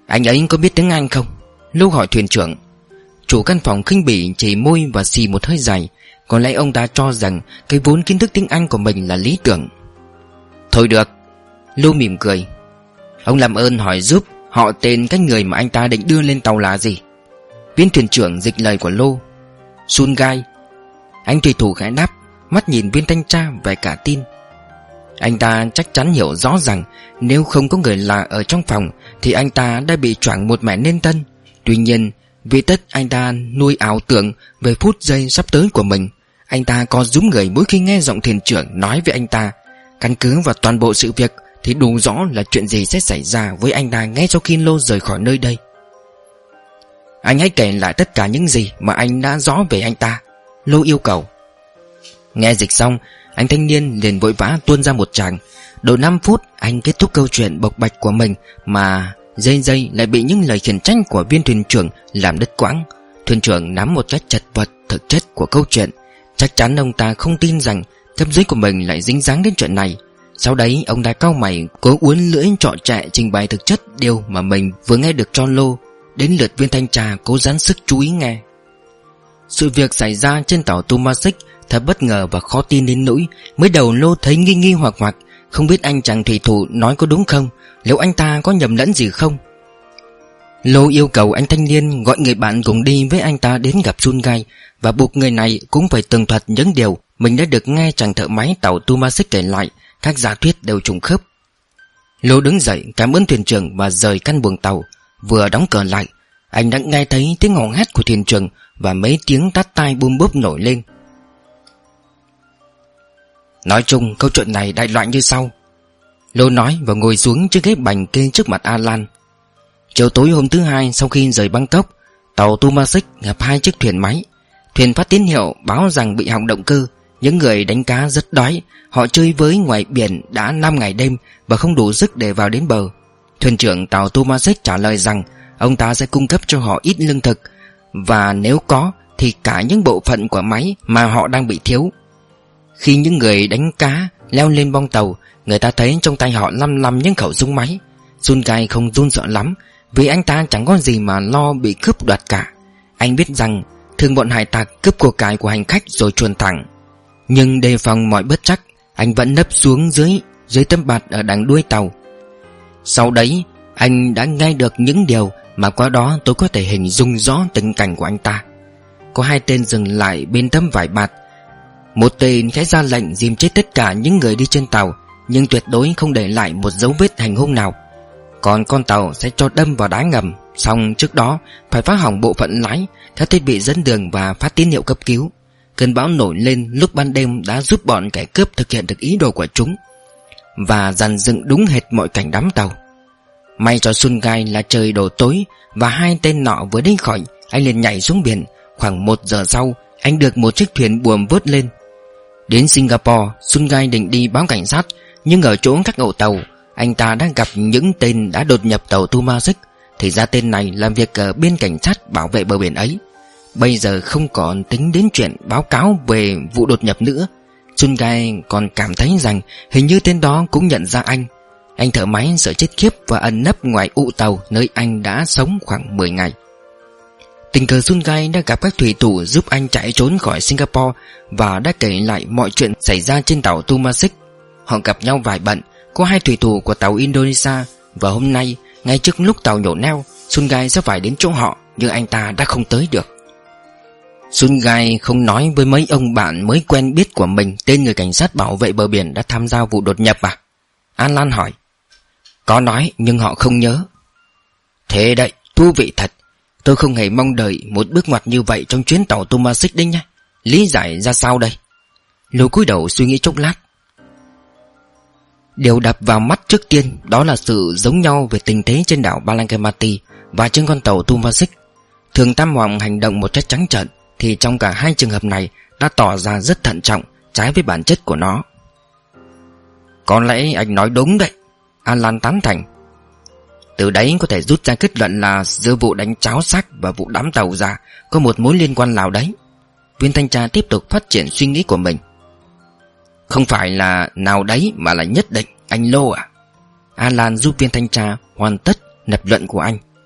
Anh ấy có biết tiếng Anh không? Lô hỏi thuyền trưởng. Chủ căn phòng khinh bỉ chỉ môi và xì một hơi dài. Có lẽ ông ta cho rằng cái vốn kiến thức tiếng Anh của mình là lý tưởng. Thôi được. Lô mỉm cười. Ông làm ơn hỏi giúp họ tên cái người mà anh ta định đưa lên tàu là gì? Viên thuyền trưởng dịch lời của Lô. Sun Gai. Anh thủy thủ khẽ đáp, mắt nhìn viên thanh tra vẻ cả tin. Anh ta chắc chắn hiểu rõ rằng nếu không có người lạ ở trong phòng thì anh ta đã bị choảng một mẻ nên tân. Tuy nhiên, vì tất anh ta nuôi ảo tưởng về phút giây sắp tới của mình, anh ta có rúm người mỗi khi nghe giọng thuyền trưởng nói với anh ta. Căn cứ vào toàn bộ sự việc thì đủ rõ là chuyện gì sẽ xảy ra với anh ta ngay sau khi Lô rời khỏi nơi đây. Anh hãy kể lại tất cả những gì mà anh đã rõ về anh ta, Lô yêu cầu. Nghe dịch xong, anh thanh niên liền vội vã tuôn ra một tràng. Độ năm phút anh kết thúc câu chuyện bộc bạch của mình, mà giây giây lại bị những lời khiển trách của viên thuyền trưởng làm đứt quãng. Thuyền trưởng nắm một cách chật vật thực chất của câu chuyện. Chắc chắn ông ta không tin rằng cấp dưới của mình lại dính dáng đến chuyện này. Sau đấy ông ta cau mày, cố uốn lưỡi trọ trẹ trình bày thực chất điều mà mình vừa nghe được cho Lô. Đến lượt viên thanh tra cố dán sức chú ý nghe. Sự việc xảy ra trên tàu Tomasic thật bất ngờ và khó tin đến nỗi mới đầu Lô thấy nghi nghi hoặc hoặc, không biết anh chàng thủy thủ nói có đúng không, liệu anh ta có nhầm lẫn gì không. Lô yêu cầu anh thanh niên gọi người bạn cùng đi với anh ta đến gặp Sun Gai, và buộc người này cũng phải tường thuật những điều mình đã được nghe chàng thợ máy tàu Tomasic kể lại. Các giả thuyết đều trùng khớp. Lô đứng dậy cảm ơn thuyền trưởng và rời căn buồng tàu. Vừa đóng cửa lại, anh đã nghe thấy tiếng hò hét của thuyền trưởng và mấy tiếng tát tai bum bốp nổi lên. Nói chung câu chuyện này đại loại như sau, Lô nói và ngồi xuống chiếc ghế bành kê trước mặt Alan. Chiều tối hôm thứ hai sau khi rời Bangkok, tàu Tomasic gặp hai chiếc thuyền máy. Thuyền phát tín hiệu báo rằng bị hỏng động cơ. Những người đánh cá rất đói, họ chơi với ngoài biển đã năm ngày đêm và không đủ sức để vào đến bờ. Thuyền trưởng tàu Tomasic trả lời rằng ông ta sẽ cung cấp cho họ ít lương thực, và nếu có thì cả những bộ phận của máy mà họ đang bị thiếu. Khi những người đánh cá leo lên bong tàu, người ta thấy trong tay họ lăm lăm những khẩu súng máy. Sun Gai không run sợ lắm, vì anh ta chẳng có gì mà lo bị cướp đoạt cả. Anh biết rằng thường bọn hải tặc cướp của cải của hành khách rồi chuồn thẳng. Nhưng đề phòng mọi bất trắc, anh vẫn nấp xuống dưới dưới tấm bạt ở đằng đuôi tàu. Sau đấy anh đã nghe được những điều mà qua đó tôi có thể hình dung rõ tình cảnh của anh ta. Có hai tên dừng lại bên tấm vải bạt. Một tên sẽ ra lệnh dìm chết tất cả những người đi trên tàu, nhưng tuyệt đối không để lại một dấu vết hành hung nào. Còn con tàu sẽ cho đâm vào đá ngầm. Xong trước đó phải phá hỏng bộ phận lái, các thiết bị dẫn đường và phát tín hiệu cấp cứu. Cơn bão nổi lên lúc ban đêm đã giúp bọn kẻ cướp thực hiện được ý đồ của chúng, và dàn dựng đúng hệt mọi cảnh đắm tàu. May cho Sun Gai là trời đổ tối và hai tên nọ vừa đi khỏi, anh liền nhảy xuống biển. Khoảng một giờ sau, anh được một chiếc thuyền buồm vớt lên. Đến Singapore, Sun Gai định đi báo cảnh sát, nhưng ở chỗ các ẩu tàu, anh ta đã gặp những tên đã đột nhập tàu Tomasic. Thì ra tên này làm việc ở bên cảnh sát bảo vệ bờ biển ấy. Bây giờ không còn tính đến chuyện báo cáo về vụ đột nhập nữa. Sun Gai còn cảm thấy rằng hình như tên đó cũng nhận ra anh. Anh thợ máy sợ chết khiếp và ẩn nấp ngoài ụ tàu nơi anh đã sống khoảng mười ngày. Tình cờ Sun Gai đã gặp các thủy thủ giúp anh chạy trốn khỏi Singapore và đã kể lại mọi chuyện xảy ra trên tàu Tomasic. Họ gặp nhau vài bận, có hai thủy thủ của tàu Indonesia, và hôm nay ngay trước lúc tàu nhổ neo, Sun Gai sẽ phải đến chỗ họ, nhưng anh ta đã không tới được. Sun Gai không nói với mấy ông bạn mới quen biết của mình tên người cảnh sát bảo vệ bờ biển đã tham gia vụ đột nhập à? Alan hỏi. Có nói nhưng họ không nhớ. Thế đấy, thú vị thật. Tôi không hề mong đợi một bước ngoặt như vậy trong chuyến tàu Tomasic đấy nhá. Lý giải ra sao đây? Lô cúi đầu suy nghĩ chốc lát. Điều đập vào mắt trước tiên đó là sự giống nhau về tình thế trên đảo Balangamati và trên con tàu Tomasic. Thường Tam Hoàng hành động một cách trắng trợn, thì trong cả hai trường hợp này đã tỏ ra rất thận trọng, trái với bản chất của nó. Có lẽ anh nói đúng đấy, Alan tán thành. Từ đấy có thể rút ra kết luận là giữa vụ đánh cháo xác và vụ đắm tàu ra có một mối liên quan nào đấy. Viên thanh tra tiếp tục phát triển suy nghĩ của mình. Không phải là nào đấy mà là nhất định, anh Lô à? Alan giúp viên thanh tra hoàn tất lập luận của anh.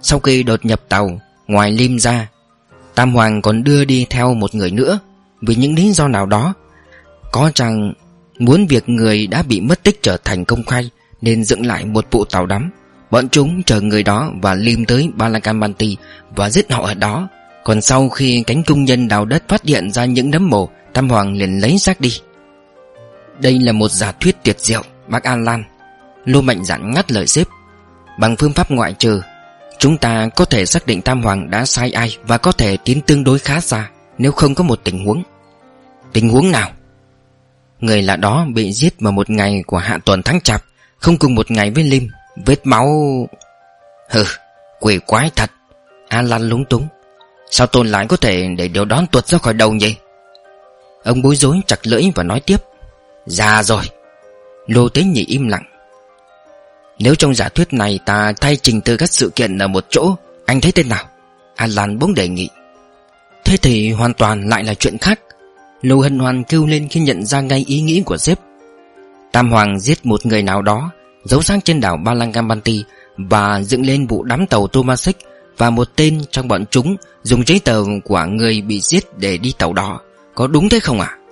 Sau khi đột nhập tàu, ngoài Lim ra, Tam Hoàng còn đưa đi theo một người nữa. Vì những lý do nào đó, có chăng muốn việc người đã bị mất tích trở thành công khai, nên dựng lại một vụ tàu đắm. Bọn chúng chờ người đó và Lim tới Badalamenti và giết họ ở đó. Còn sau khi cánh công nhân đào đất phát hiện ra những nấm mồ, Tam Hoàng liền lấy xác đi. Đây là một giả thuyết tuyệt diệu, bác Alan. Lô mạnh dạn ngắt lời sếp. Bằng phương pháp ngoại trừ, chúng ta có thể xác định Tam Hoàng đã sai ai và có thể tiến tương đối khá xa nếu không có một tình huống. Tình huống nào? Người lạ đó bị giết vào một ngày của hạ tuần tháng Chạp, không cùng một ngày với Lim. Vết máu... Hừ, quỷ quái thật. Alan lúng túng. Sao tôi lại có thể để điều đó tuột ra khỏi đầu nhỉ? Ông bối rối chặt lưỡi và nói tiếp. Già rồi. Lô Tế Nhị im lặng. Nếu trong giả thuyết này ta thay trình tự các sự kiện ở một chỗ, anh thấy thế nào? Alan bỗng đề nghị. Thế thì hoàn toàn lại là chuyện khác. Lô hân hoan kêu lên khi nhận ra ngay ý nghĩ của sếp. Tam Hoàng giết một người nào đó, giấu xác trên đảo Badalamenti và dựng lên vụ đắm tàu Tomasic, và một tên trong bọn chúng dùng giấy tờ của người bị giết để đi tàu đó. Có đúng thế không ạ? À?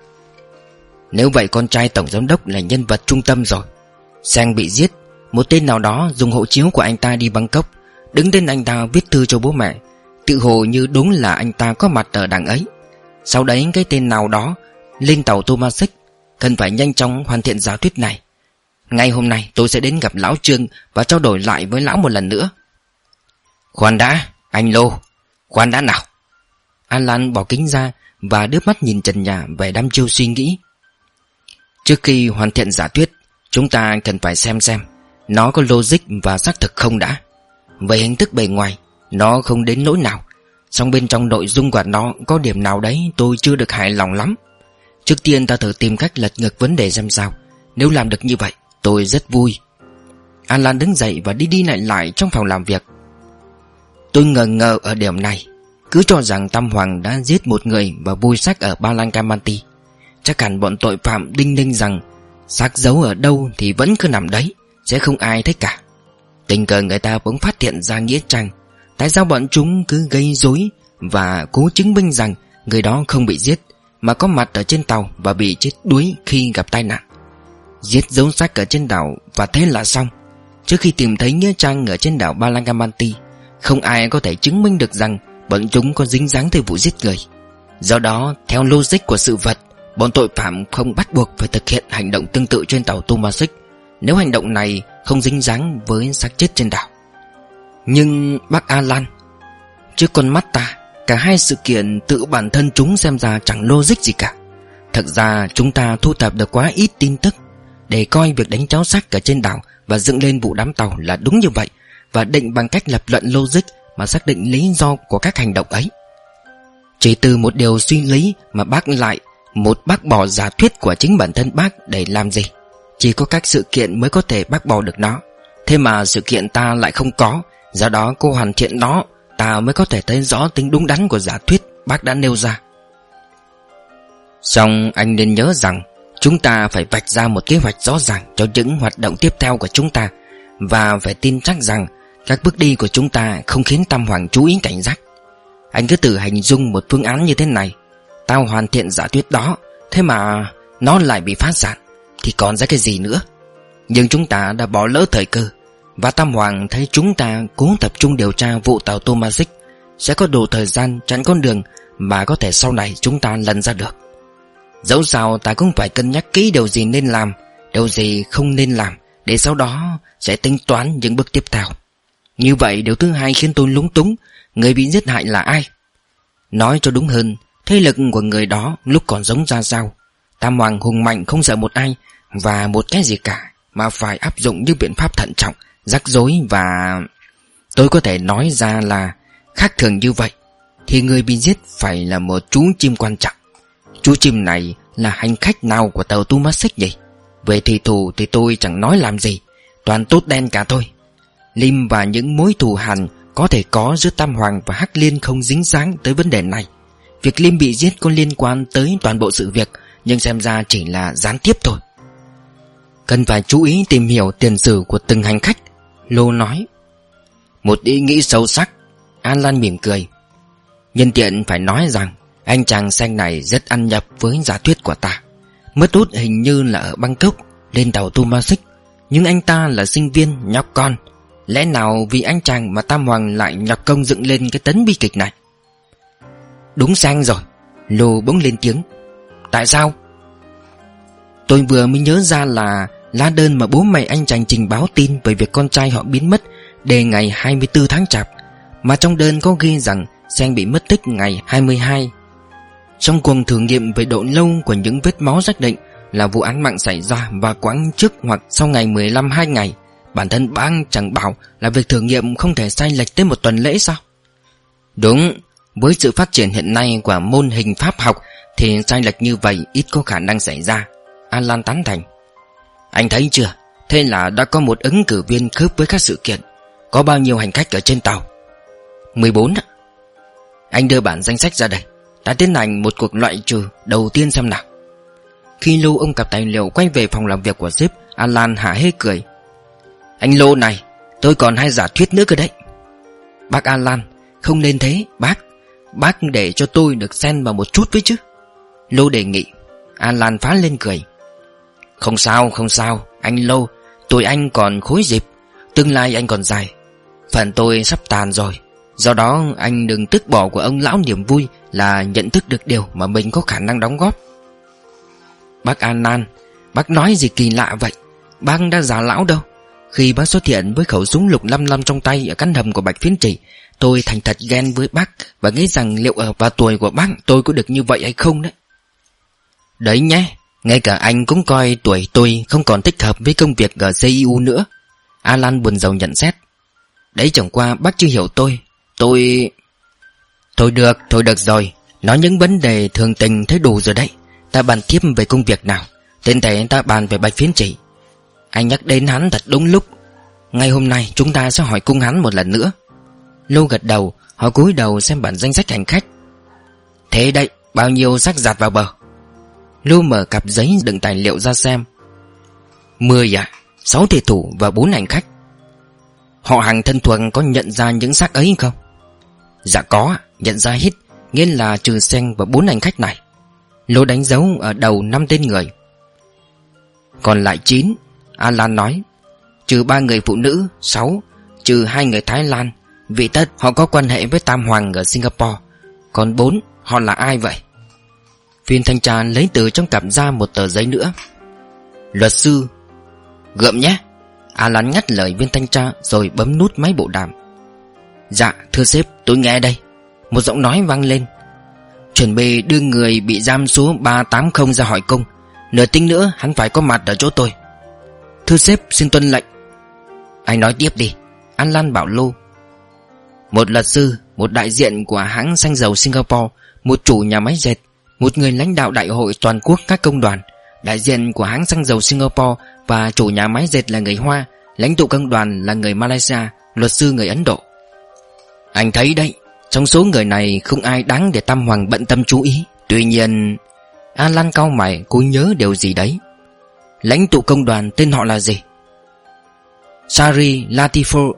Nếu vậy con trai tổng giám đốc là nhân vật trung tâm rồi. Sang bị giết, một tên nào đó dùng hộ chiếu của anh ta đi Bangkok, đứng tên anh ta viết thư cho bố mẹ, tự hồ như đúng là anh ta có mặt ở đằng ấy. Sau đấy cái tên nào đó lên tàu Tomasic. Cần phải nhanh chóng hoàn thiện giả thuyết này. Ngay hôm nay tôi sẽ đến gặp lão Trương và trao đổi lại với lão một lần nữa. Khoan đã, anh Lô. Khoan đã nào. Alan bỏ kính ra và đưa mắt nhìn trần nhà về đăm chiêu suy nghĩ. Trước khi hoàn thiện giả thuyết, chúng ta cần phải xem xem nó có logic và xác thực không đã. Về hình thức bề ngoài, nó không đến nỗi nào, song bên trong nội dung của nó có điểm nào đấy tôi chưa được hài lòng lắm. Trước tiên ta thử tìm cách lật ngược vấn đề xem sao. Nếu làm được như vậy, tôi rất vui. Alan đứng dậy và đi đi lại lại trong phòng làm việc. Tôi ngờ ngờ ở điểm này. Cứ cho rằng Tam Hoàng đã giết một người và vùi xác ở Badalamenti. Chắc hẳn bọn tội phạm đinh ninh rằng xác giấu ở đâu thì vẫn cứ nằm đấy, sẽ không ai thấy cả. Tình cờ người ta bỗng phát hiện ra nghĩa trang. Tại sao bọn chúng cứ gây rối và cố chứng minh rằng người đó không bị giết, mà có mặt ở trên tàu và bị chết đuối khi gặp tai nạn? Giết dấu xác ở trên đảo và thế là xong. Trước khi tìm thấy nghĩa trang ở trên đảo Badalamenti, không ai có thể chứng minh được rằng bọn chúng có dính dáng tới vụ giết người. Do đó, theo logic của sự vật, bọn tội phạm không bắt buộc phải thực hiện hành động tương tự trên tàu Tomasic nếu hành động này không dính dáng với xác chết trên đảo. Nhưng bác Alan, trước con mắt ta, cả hai sự kiện tự bản thân chúng xem ra chẳng logic gì cả. Thật ra chúng ta thu thập được quá ít tin tức để coi việc đánh cháo xác ở trên đảo và dựng lên vụ đám tàu là đúng như vậy, và định bằng cách lập luận logic mà xác định lý do của các hành động ấy. Chỉ từ một điều suy lý mà bác lại một bác bỏ giả thuyết của chính bản thân bác để làm gì? Chỉ có các sự kiện mới có thể bác bỏ được nó. Thế mà sự kiện ta lại không có. Do đó cô hoàn thiện nó, ta mới có thể thấy rõ tính đúng đắn của giả thuyết bác đã nêu ra. Song anh nên nhớ rằng chúng ta phải vạch ra một kế hoạch rõ ràng cho những hoạt động tiếp theo của chúng ta, và phải tin chắc rằng các bước đi của chúng ta không khiến Tam Hoàng chú ý cảnh giác. Anh cứ tự hình dung một phương án như thế này. Tao hoàn thiện giả thuyết đó, thế mà nó lại bị phá sản, thì còn ra cái gì nữa? Nhưng chúng ta đã bỏ lỡ thời cơ, và Tam Hoàng thấy chúng ta cố tập trung điều tra vụ tàu Tomasic sẽ có đủ thời gian chặn con đường mà có thể sau này chúng ta lần ra được. Dẫu sao ta cũng phải cân nhắc kỹ điều gì nên làm, điều gì không nên làm, để sau đó sẽ tính toán những bước tiếp theo. Như vậy điều thứ hai khiến tôi lúng túng. Người bị giết hại là ai? Nói cho đúng hơn, thế lực của người đó lúc còn sống ra sao? Tam Hoàng hùng mạnh không sợ một ai và một cái gì cả, mà phải áp dụng những biện pháp thận trọng, rắc rối và... Tôi có thể nói ra là khác thường như vậy, thì người bị giết phải là một chú chim quan trọng. Chú chim này là hành khách nào của tàu Tomasic nhỉ? Về thủy thủ thì tôi chẳng nói làm gì, toàn tốt đen cả thôi. Lim và những mối thù hằn có thể có giữa Tam Hoàng và Hắc Liên không dính dáng tới vấn đề này. Việc Lim bị giết có liên quan tới toàn bộ sự việc, nhưng xem ra chỉ là gián tiếp thôi. Cần phải chú ý tìm hiểu tiền sử của từng hành khách, Lô nói. Một ý nghĩ sâu sắc. Alan mỉm cười. Nhân tiện phải nói rằng anh chàng xanh này rất ăn nhập với giả thuyết của ta. Mất hút hình như là ở Bangkok, lên tàu Temasek. Nhưng anh ta là sinh viên, nhóc con. Lẽ nào vì anh chàng mà Tam Hoàng lại nhọc công dựng lên cái tấn bi kịch này? Đúng sang rồi. Lô bỗng lên tiếng. Tại sao? Tôi vừa mới nhớ ra là lá đơn mà bố mẹ anh chàng trình báo tin về việc con trai họ biến mất đề ngày hai mươi tư tháng Chạp, mà trong đơn có ghi rằng Sen bị mất tích ngày hai mươi hai. Trong cuộc thử nghiệm về độ lâu của những vết máu xác định là vụ án mạng xảy ra vào quãng trước hoặc sau ngày mười lăm hai ngày. Bản thân bác chẳng bảo là việc thử nghiệm không thể sai lệch tới một tuần lễ sao? Đúng, với sự phát triển hiện nay của môn hình pháp học thì sai lệch như vậy ít có khả năng xảy ra. Alan tán thành. Anh thấy chưa? Thế là đã có một ứng cử viên khớp với các sự kiện. Có bao nhiêu hành khách ở trên tàu? mười bốn. Anh đưa bản danh sách ra đây. Ta tiến hành một cuộc loại trừ đầu tiên xem nào. Khi Lô ông cặp tài liệu quay về phòng làm việc của sếp, Alan hả hê cười. Anh Lô này, tôi còn hai giả thuyết nữa cơ đấy. Bác Alan, không nên thế bác. Bác để cho tôi được xen vào một chút với chứ. Lô đề nghị. Alan phá lên cười. Không sao, không sao, anh Lô. Tuổi anh còn khối dịp, tương lai anh còn dài. Phần tôi sắp tàn rồi. Do đó anh đừng tức bỏ của ông lão niềm vui là nhận thức được điều mà mình có khả năng đóng góp. Bác Alan, bác nói gì kỳ lạ vậy? Bác đã già lão đâu. Khi bác xuất hiện với khẩu súng lục năm năm trong tay ở căn hầm của Bạch Phiến Chỉ, tôi thành thật ghen với bác và nghĩ rằng liệu ở vào tuổi của bác tôi có được như vậy hay không đấy. Đấy nhé, ngay cả anh cũng coi tuổi tôi không còn thích hợp với công việc ở xê i u nữa. Alan buồn rầu nhận xét. Đấy chẳng qua bác chưa hiểu tôi. Tôi... Thôi được, thôi được rồi. Nói những vấn đề thường tình thấy đủ rồi đấy. Ta bàn tiếp về công việc nào. Tên thể ta bàn về Bạch Phiến Chỉ. Anh nhắc đến hắn thật đúng lúc. Ngay hôm nay chúng ta sẽ hỏi cung hắn một lần nữa. Lô gật đầu. Họ cúi đầu xem bản danh sách hành khách. Thế đây, bao nhiêu xác dạt vào bờ? Lô mở cặp giấy đựng tài liệu ra xem. Mười à? Sáu thủy thủ và bốn hành khách. Họ hàng thân thuộc có nhận ra những xác ấy không? Dạ có, nhận ra hết. Nghĩa là trừ Sen và bốn hành khách này. Lô đánh dấu ở đầu năm tên người. Còn lại chín. Alan nói. Trừ ba người phụ nữ, sáu. Trừ hai người Thái Lan. Vì tất họ có quan hệ với Tam Hoàng ở Singapore. Còn bốn, họ là ai vậy? Viên thanh tra lấy từ trong cặp ra một tờ giấy nữa. Luật sư. Gượm nhé. Alan ngắt lời viên thanh tra rồi bấm nút máy bộ đàm. Dạ thưa sếp, tôi nghe đây. Một giọng nói vang lên. Chuẩn bị đưa người bị giam số ba tám không ra hỏi cung. Nửa tiếng nữa hắn phải có mặt ở chỗ tôi. Thưa sếp, xin tuân lệnh. Anh nói tiếp đi. Alan bảo Lô. Một luật sư, một đại diện của hãng xăng dầu Singapore, một chủ nhà máy dệt, một người lãnh đạo đại hội toàn quốc các công đoàn, đại diện của hãng xăng dầu Singapore và chủ nhà máy dệt là người Hoa, lãnh tụ công đoàn là người Malaysia, luật sư người Ấn Độ. Anh thấy đấy, trong số người này không ai đáng để Tam Hoàng bận tâm chú ý. Tuy nhiên... Alan cau mày, cố nhớ điều gì đấy. Lãnh tụ công đoàn tên họ là gì? Sari Latifer.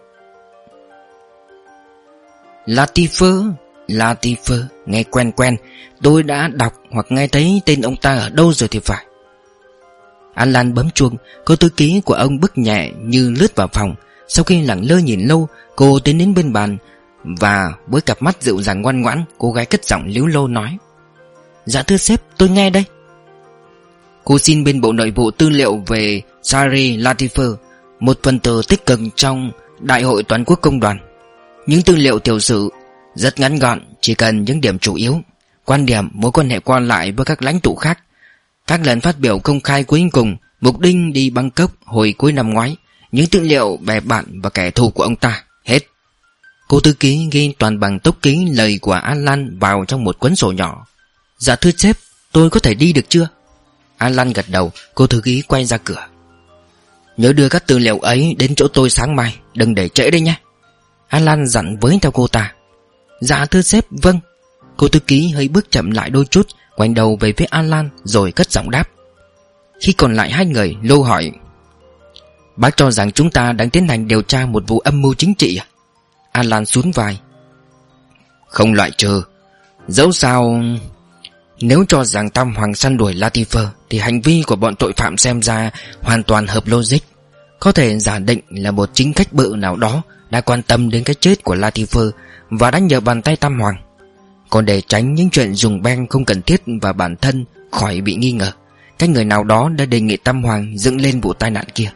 Latifer Latifer, nghe quen quen. Tôi đã đọc hoặc nghe thấy tên ông ta ở đâu rồi thì phải. Alan bấm chuông. Cô thư ký của ông bước nhẹ như lướt vào phòng. Sau khi lẳng lơ nhìn lâu, cô tiến đến bên bàn và với cặp mắt dịu dàng ngoan ngoãn, cô gái cất giọng líu lo nói. Dạ thưa sếp, tôi nghe đây. Cô xin bên Bộ Nội vụ tư liệu về Sari Latifer, một phần tử tích cực trong Đại hội Toàn quốc Công đoàn. Những tư liệu tiểu sử rất ngắn gọn, chỉ cần những điểm chủ yếu, quan điểm, mối quan hệ qua lại với các lãnh tụ khác, các lần phát biểu công khai cuối cùng, mục đích đi Bangkok hồi cuối năm ngoái, những tư liệu bè bạn và kẻ thù của ông ta. Hết. Cô thư ký ghi toàn bằng tốc ký lời của Alan vào trong một cuốn sổ nhỏ. Dạ thưa sếp, tôi có thể đi được chưa? Alan gật đầu. Cô thư ký quay ra cửa. Nhớ đưa các tư liệu ấy đến chỗ tôi sáng mai, đừng để trễ đấy nhé. Alan dặn với theo cô ta. Dạ thưa sếp, vâng. Cô thư ký hơi bước chậm lại đôi chút, quay đầu về phía Alan rồi cất giọng đáp. Khi còn lại hai người, Lô hỏi. Bác cho rằng chúng ta đang tiến hành điều tra một vụ âm mưu chính trị à? Alan sún vai. Không loại trừ. Dẫu sao, nếu cho rằng Tam Hoàng săn đuổi Latifer thì hành vi của bọn tội phạm xem ra hoàn toàn hợp logic. Có thể giả định là một chính khách bự nào đó đã quan tâm đến cái chết của Latifer và đã nhờ bàn tay Tam Hoàng. Còn để tránh những chuyện dùng beng không cần thiết và bản thân khỏi bị nghi ngờ, cái người nào đó đã đề nghị Tam Hoàng dựng lên vụ tai nạn kia.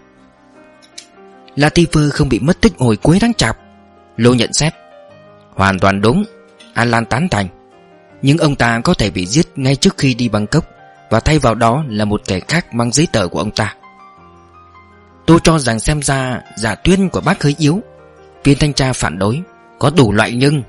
Latifer không bị mất tích hồi cuối tháng Chạp, Lô nhận xét. Hoàn toàn đúng, Alan tán thành. Nhưng ông ta có thể bị giết ngay trước khi đi Bangkok, và thay vào đó là một kẻ khác mang giấy tờ của ông ta. Tôi cho rằng xem ra giả thuyết của bác hơi yếu. Viên thanh tra phản đối. Có đủ loại nhưng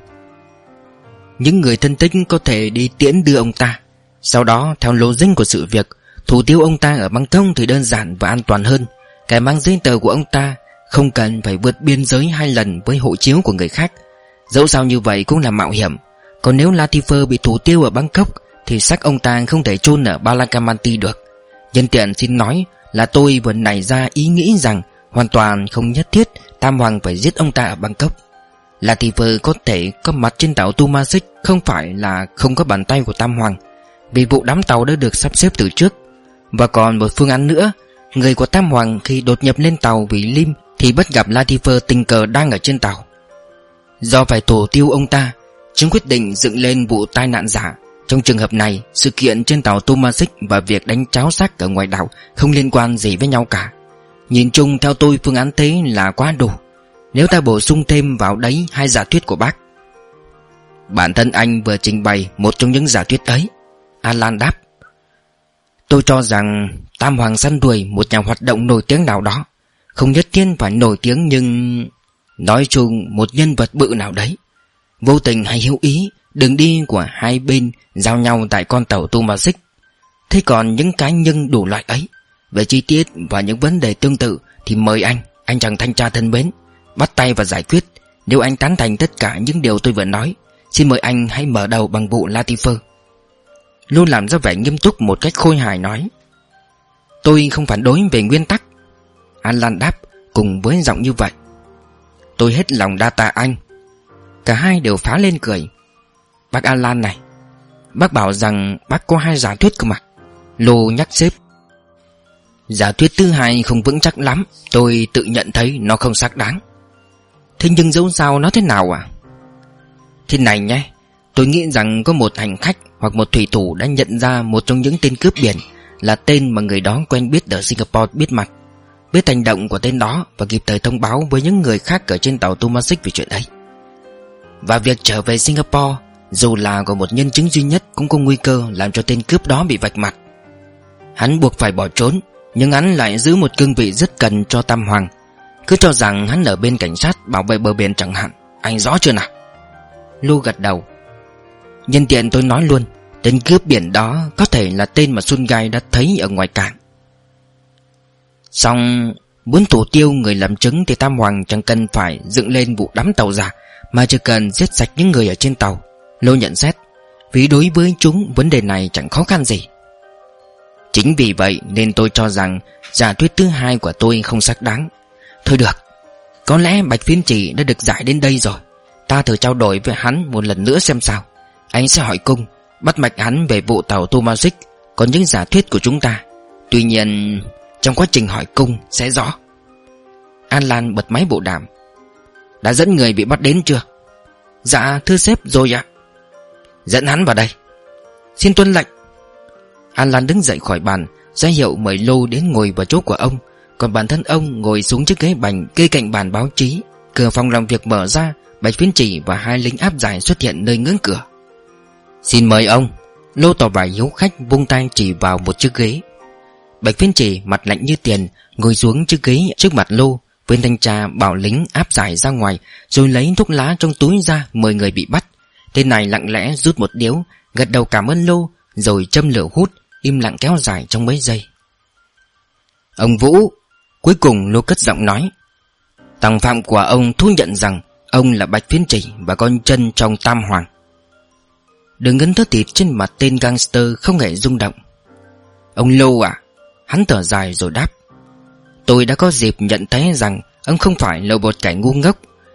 những người thân thích có thể đi tiễn đưa ông ta. Sau đó theo logic của sự việc, thủ tiêu ông ta ở Bangkok thì đơn giản và an toàn hơn. Kẻ mang giấy tờ của ông ta không cần phải vượt biên giới hai lần với hộ chiếu của người khác. Dẫu sao như vậy cũng là mạo hiểm. Còn nếu Latifer bị thủ tiêu ở Bangkok thì xác ông ta không thể chôn ở Balakamati được. Nhân tiện xin nói là tôi vừa nảy ra ý nghĩ rằng hoàn toàn không nhất thiết Tam Hoàng phải giết ông ta ở Bangkok. Latifer có thể có mặt trên tàu Tumasik không phải là không có bàn tay của Tam Hoàng, vì vụ đám tàu đã được sắp xếp từ trước. Và còn một phương án nữa, người của Tam Hoàng khi đột nhập lên tàu vì Lim thì bắt gặp Latifer tình cờ đang ở trên tàu. Do phải thủ tiêu ông ta, chúng quyết định dựng lên vụ tai nạn giả. Trong trường hợp này, sự kiện trên tàu Tumasik và việc đánh cháo xác ở ngoài đảo không liên quan gì với nhau cả. Nhìn chung theo tôi phương án thế là quá đủ. Nếu ta bổ sung thêm vào đấy hai giả thuyết của bác. Bản thân anh vừa trình bày một trong những giả thuyết ấy, Alan đáp. Tôi cho rằng Tam Hoàng săn đuổi một nhà hoạt động nổi tiếng nào đó. Không nhất thiết phải nổi tiếng nhưng nói chung một nhân vật bự nào đấy. Vô tình hay hữu ý, đường đi của hai bên giao nhau tại con tàu Tumasik. Thế còn những cái nhưng đủ loại ấy, về chi tiết và những vấn đề tương tự thì mời anh, anh chàng thanh tra thân mến, bắt tay và giải quyết. Nếu anh tán thành tất cả những điều tôi vừa nói, xin mời anh hãy mở đầu bằng vụ Latifer. Luôn làm ra vẻ nghiêm túc một cách khôi hài nói. Tôi không phản đối về nguyên tắc, Alan đáp cùng với giọng như vậy. Tôi hết lòng đa tạ anh. Cả hai đều phá lên cười. Bác Alan này, bác bảo rằng bác có hai giả thuyết cơ mà, Lô nhắc sếp. Giả thuyết thứ hai không vững chắc lắm. Tôi tự nhận thấy nó không xác đáng. Thế nhưng dẫu sao nó thế nào à? Thế này nhé, tôi nghĩ rằng có một hành khách hoặc một thủy thủ đã nhận ra một trong những tên cướp biển là tên mà người đó quen biết ở Singapore biết mặt, biết hành động của tên đó và kịp thời thông báo với những người khác ở trên tàu Tumasik về chuyện ấy. Và việc trở về Singapore, dù là của một nhân chứng duy nhất, cũng có nguy cơ làm cho tên cướp đó bị vạch mặt. Hắn buộc phải bỏ trốn, nhưng hắn lại giữ một cương vị rất cần cho Tam Hoàng. Cứ cho rằng hắn ở bên cảnh sát bảo vệ bờ biển chẳng hạn. Anh rõ chưa nào? Lu gật đầu. Nhân tiện tôi nói luôn, tên cướp biển đó có thể là tên mà Sun Gai đã thấy ở ngoài cảng. Xong, muốn thủ tiêu người làm chứng thì Tam Hoàng chẳng cần phải dựng lên vụ đắm tàu giả, mà chỉ cần giết sạch những người ở trên tàu, Lô nhận xét. Vì đối với chúng vấn đề này chẳng khó khăn gì. Chính vì vậy nên tôi cho rằng giả thuyết thứ hai của tôi không xác đáng. Thôi được, có lẽ Bạch Phiên Chỉ đã được giải đến đây rồi. Ta thử trao đổi với hắn một lần nữa xem sao. Anh sẽ hỏi cung, bắt mạch hắn về vụ tàu Tumasik, còn những giả thuyết của chúng ta. Tuy nhiên trong quá trình hỏi cung sẽ rõ. Alan bật máy bộ đàm. Đã dẫn người bị bắt đến chưa? Dạ thưa sếp rồi ạ. Dẫn hắn vào đây. Xin tuân lệnh. Alan đứng dậy khỏi bàn, ra hiệu mời Lô đến ngồi vào chỗ của ông. Còn bản thân ông ngồi xuống chiếc ghế bành kê cạnh bàn báo chí. Cửa phòng làm việc mở ra, Bạch Phiên Chỉ và hai lính áp giải xuất hiện nơi ngưỡng cửa. Xin mời ông. Lô tỏ vẻ hiếu khách vung tay chỉ vào một chiếc ghế. Bạch Phiên Chỉ mặt lạnh như tiền ngồi xuống chiếc ghế trước mặt Lô. Viên thanh tra bảo lính áp giải ra ngoài, rồi lấy thuốc lá trong túi ra mời người bị bắt. Tên này lặng lẽ rút một điếu, gật đầu cảm ơn Lô, rồi châm lửa hút, im lặng kéo dài trong mấy giây. Ông Vũ. Cuối cùng Lô cất giọng nói. Tòng phạm của ông thú nhận rằng ông là Bạch Phiên Chỉ và con chân trong Tam Hoàng. Đường ngấn thớ thịt trên mặt tên gangster không hề rung động. Ông Lô à? Hắn thở dài rồi đáp. Tôi đã có dịp nhận thấy rằng ông không phải là một kẻ ngu ngốc.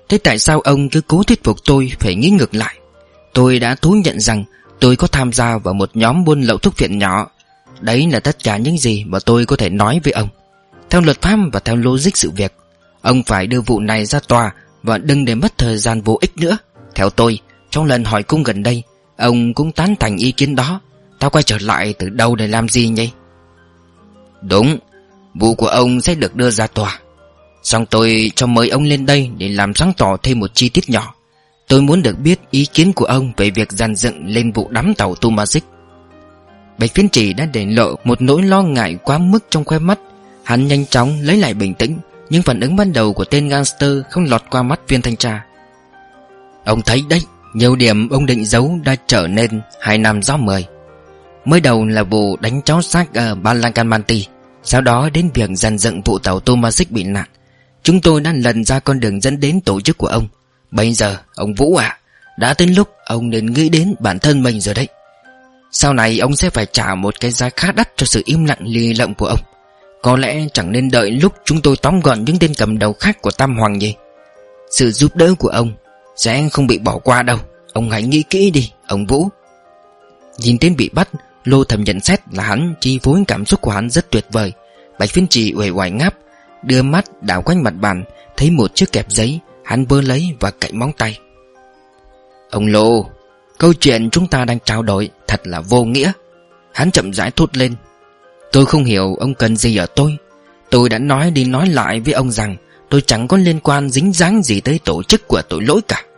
Thế tại sao ông cứ cố thuyết phục tôi phải nghĩ ngược lại? Tôi đã thú nhận rằng tôi có tham gia vào một nhóm buôn lậu thuốc phiện nhỏ. Đấy là tất cả những gì mà tôi có thể nói với ông. Theo luật pháp và theo logic sự việc, ông phải đưa vụ này ra tòa và đừng để mất thời gian vô ích nữa. Theo tôi, trong lần hỏi cung gần đây, ông cũng tán thành ý kiến đó. Tao quay trở lại từ đâu để làm gì nhỉ? Đúng, vụ của ông sẽ được đưa ra tòa. Xong tôi cho mời ông lên đây để làm sáng tỏ thêm một chi tiết nhỏ. Tôi muốn được biết ý kiến của ông về việc dàn dựng lên vụ đắm tàu Tomasic. Bạch Phiên Chỉ đã để lộ một nỗi lo ngại quá mức trong khóe mắt. Hắn nhanh chóng lấy lại bình tĩnh, nhưng phản ứng ban đầu của tên gangster không lọt qua mắt viên thanh tra. Ông thấy đấy, nhiều điểm ông định giấu đã trở nên hai năm gió mười. Mới đầu là vụ đánh cháo xác ở Balancamati, sau đó đến việc dàn dựng vụ tàu Tomasic bị nạn. Chúng tôi đã lần ra con đường dẫn đến tổ chức của ông. Bây giờ, ông Vũ à, đã đến lúc ông nên nghĩ đến bản thân mình rồi đấy. Sau này ông sẽ phải trả một cái giá khá đắt cho sự im lặng lì lợm của ông. Có lẽ chẳng nên đợi lúc chúng tôi tóm gọn những tên cầm đầu khác của Tam Hoàng gì. Sự giúp đỡ của ông sẽ không bị bỏ qua đâu. Ông hãy nghĩ kỹ đi, ông Vũ. Nhìn tên bị bắt, Lô thầm nhận xét là hắn chi phối cảm xúc của hắn rất tuyệt vời. Bạch Phiên Chỉ uể oải ngáp, đưa mắt đảo quanh mặt bàn, thấy một chiếc kẹp giấy. Hắn vơ lấy và cạy móng tay. Ông Lô, câu chuyện chúng ta đang trao đổi thật là vô nghĩa. Hắn chậm rãi thốt lên. Tôi không hiểu ông cần gì ở tôi. Tôi đã nói đi nói lại với ông rằng tôi chẳng có liên quan dính dáng gì tới tổ chức của tội lỗi cả.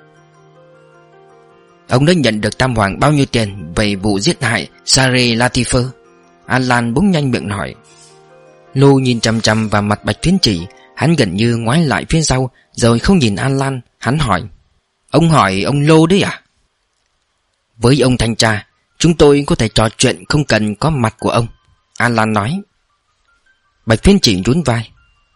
Ông đã nhận được Tam Hoàng bao nhiêu tiền về vụ giết hại Sari Latifer? Alan búng nhanh miệng hỏi. Lô nhìn chằm chằm vào mặt Bạch Phiên Chỉ. Hắn gần như ngoái lại phía sau, rồi không nhìn Alan. Hắn hỏi. Ông hỏi ông Lô đấy à? Với ông thanh tra, chúng tôi có thể trò chuyện không cần có mặt của ông, Alan nói. Bạch Phiên Chỉ nhún vai.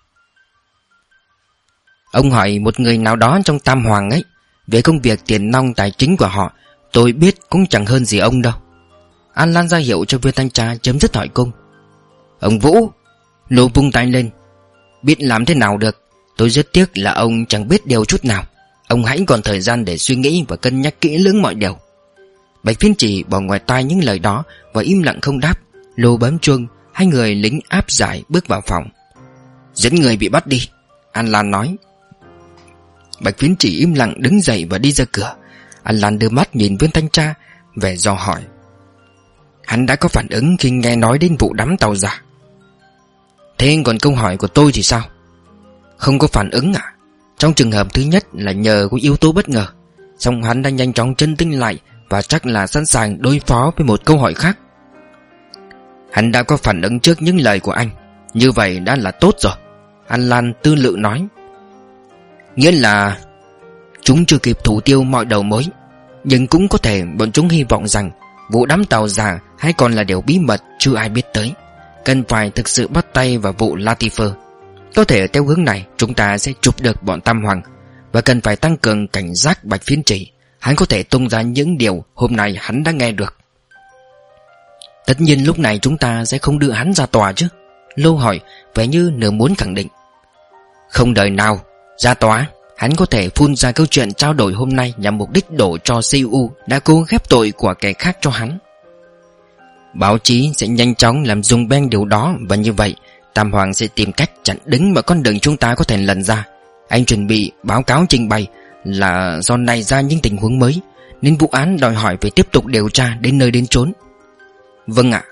Ông hỏi một người nào đó trong Tam Hoàng ấy về công việc tiền nong tài chính của họ, tôi biết cũng chẳng hơn gì ông đâu. Alan ra hiệu cho viên thanh tra chấm dứt hỏi cung. Ông Vũ, Lô vung tay lên. Biết làm thế nào được. Tôi rất tiếc là ông chẳng biết điều chút nào. Ông hãy còn thời gian để suy nghĩ và cân nhắc kỹ lưỡng mọi điều. Bạch Phiên Chỉ bỏ ngoài tai những lời đó và im lặng không đáp. Lô bấm chuông. Hai người lính áp giải bước vào phòng. Dẫn người bị bắt đi, Alan nói. Bạch Phiên Chỉ im lặng đứng dậy và đi ra cửa. Alan đưa mắt nhìn viên thanh tra, vẻ dò hỏi. Hắn đã có phản ứng khi nghe nói đến vụ đắm tàu giả. Thế còn câu hỏi của tôi thì sao? Không có phản ứng à? Trong trường hợp thứ nhất là nhờ có yếu tố bất ngờ. Song hắn đã nhanh chóng chấn tĩnh lại và chắc là sẵn sàng đối phó với một câu hỏi khác. Hắn đã có phản ứng trước những lời của anh. Như vậy đã là tốt rồi, Alan tư lự nói. Nghĩa là chúng chưa kịp thủ tiêu mọi đầu mối. Nhưng cũng có thể bọn chúng hy vọng rằng vụ đắm tàu giả hay còn là điều bí mật chưa ai biết tới. Cần phải thực sự bắt tay vào vụ Latifer. Có thể theo hướng này chúng ta sẽ chụp được bọn Tam Hoàng. Và cần phải tăng cường cảnh giác Bạch Phiên Chỉ. Hắn có thể tung ra những điều hôm nay hắn đã nghe được. Tất nhiên lúc này chúng ta sẽ không đưa hắn ra tòa chứ, Lô hỏi vẻ như nửa muốn khẳng định. Không đời nào ra tòa. Hắn có thể phun ra câu chuyện trao đổi hôm nay nhằm mục đích đổ cho xê u đã cố ghép tội của kẻ khác cho hắn. Báo chí sẽ nhanh chóng làm rung beng điều đó. Và như vậy Tam Hoàng sẽ tìm cách chặn đứng mọi con đường chúng ta có thể lần ra. Anh chuẩn bị báo cáo trình bày là do này ra những tình huống mới, nên vụ án đòi hỏi phải tiếp tục điều tra đến nơi đến chốn. Vâng ạ.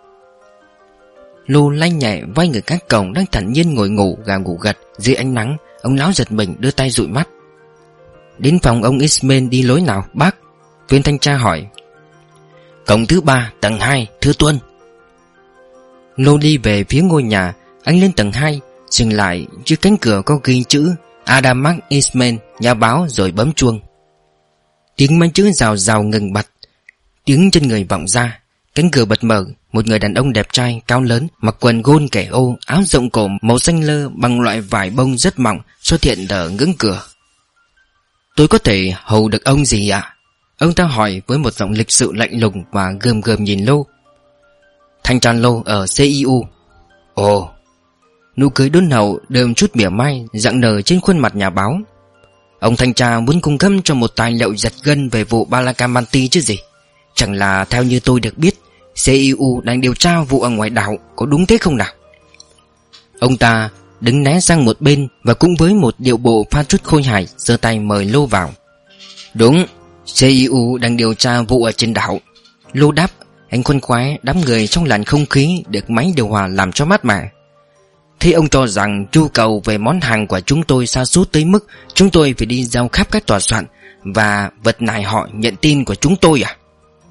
Lô lay nhẹ vai người các cổng đang thản nhiên ngồi ngủ gà ngủ gật dưới ánh nắng. Ông lão giật mình đưa tay dụi mắt. Đến phòng ông Ismail đi lối nào bác? Viên thanh tra hỏi. Cổng thứ ba, tầng hai, thưa tuân. Lô đi về phía ngôi nhà. Anh lên tầng hai, dừng lại trước cánh cửa có ghi chữ Adamak Ismail, nhà báo, rồi bấm chuông. Tiếng mấy chữ rào rào ngừng bặt. Tiếng chân người vọng ra. Cánh cửa bật mở. Một người đàn ông đẹp trai, cao lớn, mặc quần gôn kẻ ô, áo rộng cổ màu xanh lơ bằng loại vải bông rất mỏng xuất hiện ở ngưỡng cửa. Tôi có thể hầu được ông gì ạ? Ông ta hỏi với một giọng lịch sự lạnh lùng và gườm gườm nhìn Lô. Thanh tra Lô ở xê i u. Ồ. Nụ cười đôn hậu đơm chút mỉa mai rạng nở trên khuôn mặt nhà báo. Ông thanh tra muốn cung cấp cho một tài liệu giật gân về vụ Badalamenti chứ gì. Chẳng là theo như tôi được biết, xê i u đang điều tra vụ ở ngoài đảo, có đúng thế không nào? Ông ta đứng né sang một bên và cũng với một điệu bộ pha chút khôi hài giơ tay mời Lô vào. Đúng, xê i u đang điều tra vụ ở trên đảo. Lô đáp. Anh khuân khoái đám người trong làn không khí được máy điều hòa làm cho mát mẻ. Thế ông cho rằng nhu cầu về món hàng của chúng tôi sa sút tới mức chúng tôi phải đi giao khắp các tòa soạn và vật nài họ nhận tin của chúng tôi à?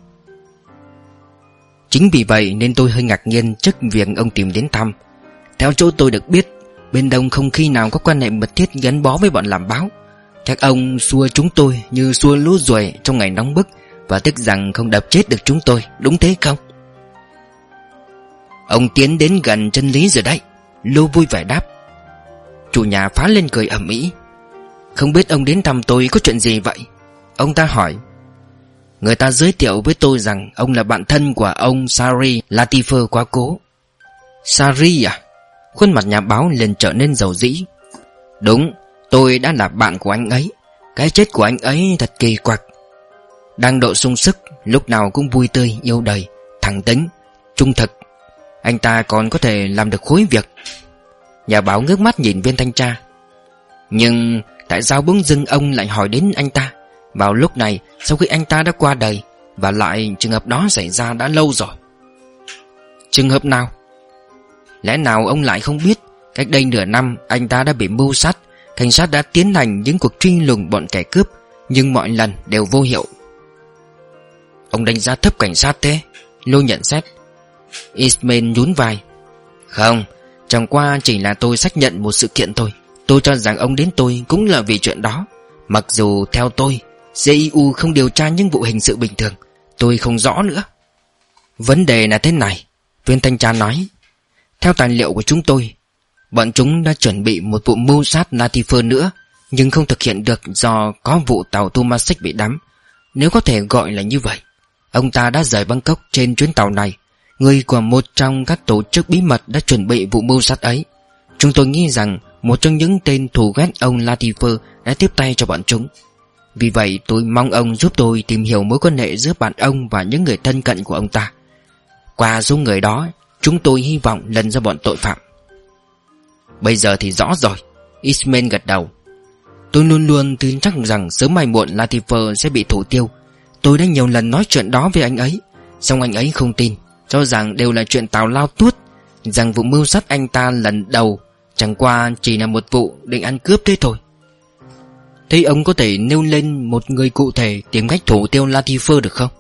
Chính vì vậy nên tôi hơi ngạc nhiên trước việc ông tìm đến thăm. Theo chỗ tôi được biết, bên Đông không khi nào có quan hệ mật thiết gắn bó với bọn làm báo. Các ông xua chúng tôi như xua lũ ruồi trong ngày nóng bức, và tức rằng không đập chết được chúng tôi, đúng thế không? Ông tiến đến gần chân lý rồi đấy, Lô vui vẻ đáp. Chủ nhà phá lên cười ầm ĩ. Không biết ông đến thăm tôi có chuyện gì vậy? Ông ta hỏi. Người ta giới thiệu với tôi rằng ông là bạn thân của ông Sari Latifer quá cố. Sari à? Khuôn mặt nhà báo liền trở nên dầu dĩ. Đúng, tôi đã là bạn của anh ấy. Cái chết của anh ấy thật kỳ quặc. Đang độ sung sức, lúc nào cũng vui tươi, yêu đời, thẳng tính, trung thực. Anh ta còn có thể làm được khối việc. Nhà báo ngước mắt nhìn viên thanh tra. Nhưng tại sao bỗng dưng ông lại hỏi đến anh ta vào lúc này, sau khi anh ta đã qua đời? Và lại trường hợp đó xảy ra đã lâu rồi. Trường hợp nào? Lẽ nào ông lại không biết? Cách đây nửa năm anh ta đã bị mưu sát. Cảnh sát đã tiến hành những cuộc truy lùng bọn kẻ cướp, nhưng mọi lần đều vô hiệu. Ông đánh giá thấp cảnh sát thế? Lô nhận xét. Eastman nhún vai. Không, chẳng qua chỉ là tôi xác nhận một sự kiện thôi. Tôi cho rằng ông đến tôi cũng là vì chuyện đó. Mặc dù theo tôi, xê i u không điều tra những vụ hình sự bình thường. Tôi không rõ nữa. Vấn đề là thế này, viên thanh tra nói. Theo tài liệu của chúng tôi, bọn chúng đã chuẩn bị một vụ mưu sát Latifer nữa, nhưng không thực hiện được do có vụ tàu Tomasic bị đắm, nếu có thể gọi là như vậy. Ông ta đã rời Bangkok trên chuyến tàu này. Người của một trong các tổ chức bí mật đã chuẩn bị vụ mưu sát ấy. Chúng tôi nghĩ rằng một trong những tên thù ghét ông Latifer đã tiếp tay cho bọn chúng. Vì vậy tôi mong ông giúp tôi tìm hiểu mối quan hệ giữa bạn ông và những người thân cận của ông ta. Qua số người đó, chúng tôi hy vọng lần ra bọn tội phạm. Bây giờ thì rõ rồi. Eastman gật đầu. Tôi luôn luôn tin chắc rằng sớm mai muộn Latifer sẽ bị thủ tiêu. Tôi đã nhiều lần nói chuyện đó với anh ấy, song anh ấy không tin, cho rằng đều là chuyện tào lao tuốt, rằng vụ mưu sát anh ta lần đầu chẳng qua chỉ là một vụ định ăn cướp thế thôi. Thế ông có thể nêu lên một người cụ thể tìm cách thủ tiêu Latifer được không?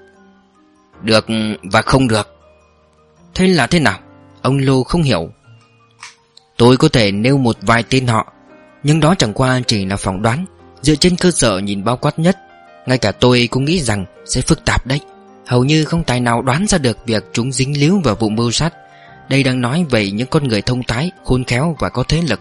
Được và không được. Thế là thế nào? Ông Lô không hiểu. Tôi có thể nêu một vài tên họ, nhưng đó chẳng qua chỉ là phỏng đoán, dựa trên cơ sở nhìn bao quát nhất. Ngay cả tôi cũng nghĩ rằng sẽ phức tạp đấy. Hầu như không tài nào đoán ra được việc chúng dính líu vào vụ mưu sát. Đây đang nói về những con người thông thái, khôn khéo và có thế lực.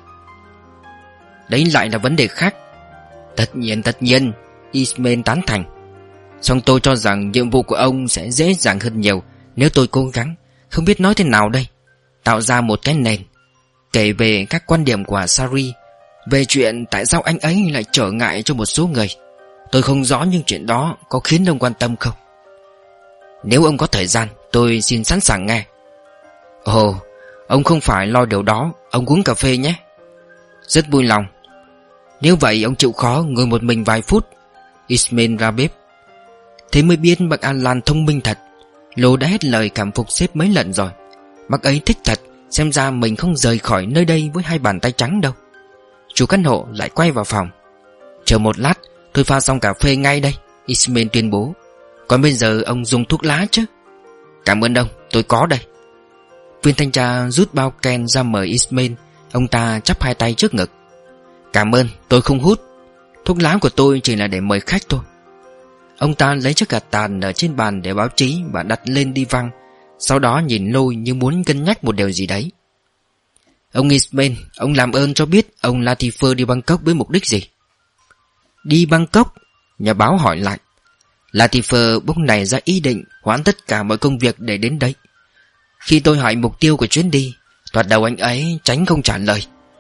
Đấy lại là vấn đề khác. Tất nhiên, tất nhiên, Eastman tán thành. Song tôi cho rằng nhiệm vụ của ông sẽ dễ dàng hơn nhiều nếu tôi cố gắng, không biết nói thế nào đây, tạo ra một cái nền, kể về các quan điểm của Sari, về chuyện tại sao anh ấy lại trở ngại cho một số người. Tôi không rõ nhưng chuyện đó có khiến ông quan tâm không? Nếu ông có thời gian, tôi xin sẵn sàng nghe. Ồ, ông không phải lo điều đó, ông uống cà phê nhé. Rất vui lòng. Nếu vậy ông chịu khó ngồi một mình vài phút. Eastman ra bếp. Thế mới biết bác Alan thông minh thật. Lô đã hết lời cảm phục sếp mấy lần rồi. Bác ấy thích thật. Xem ra mình không rời khỏi nơi đây với hai bàn tay trắng đâu. Chủ căn hộ lại quay vào phòng. Chờ một lát, tôi pha xong cà phê ngay đây, Eastman tuyên bố. Còn bây giờ ông dùng thuốc lá chứ? Cảm ơn ông, tôi có đây. Viên thanh tra rút bao ken ra mời Eastman. Ông ta chắp hai tay trước ngực. Cảm ơn, tôi không hút. Thuốc lá của tôi chỉ là để mời khách thôi. Ông ta lấy chiếc gạt tàn ở trên bàn để báo chí và đặt lên đi văng. Sau đó nhìn Lôi như muốn cân nhắc một điều gì đấy. Ông Eastman, ông làm ơn cho biết ông Latifer đi Bangkok với mục đích gì? Đi Bangkok? Nhà báo hỏi lại. Latifer bỗng nảy ra ý định hoãn tất cả mọi công việc để đến đấy. Khi tôi hỏi mục tiêu của chuyến đi, thoạt đầu anh ấy tránh không trả lời.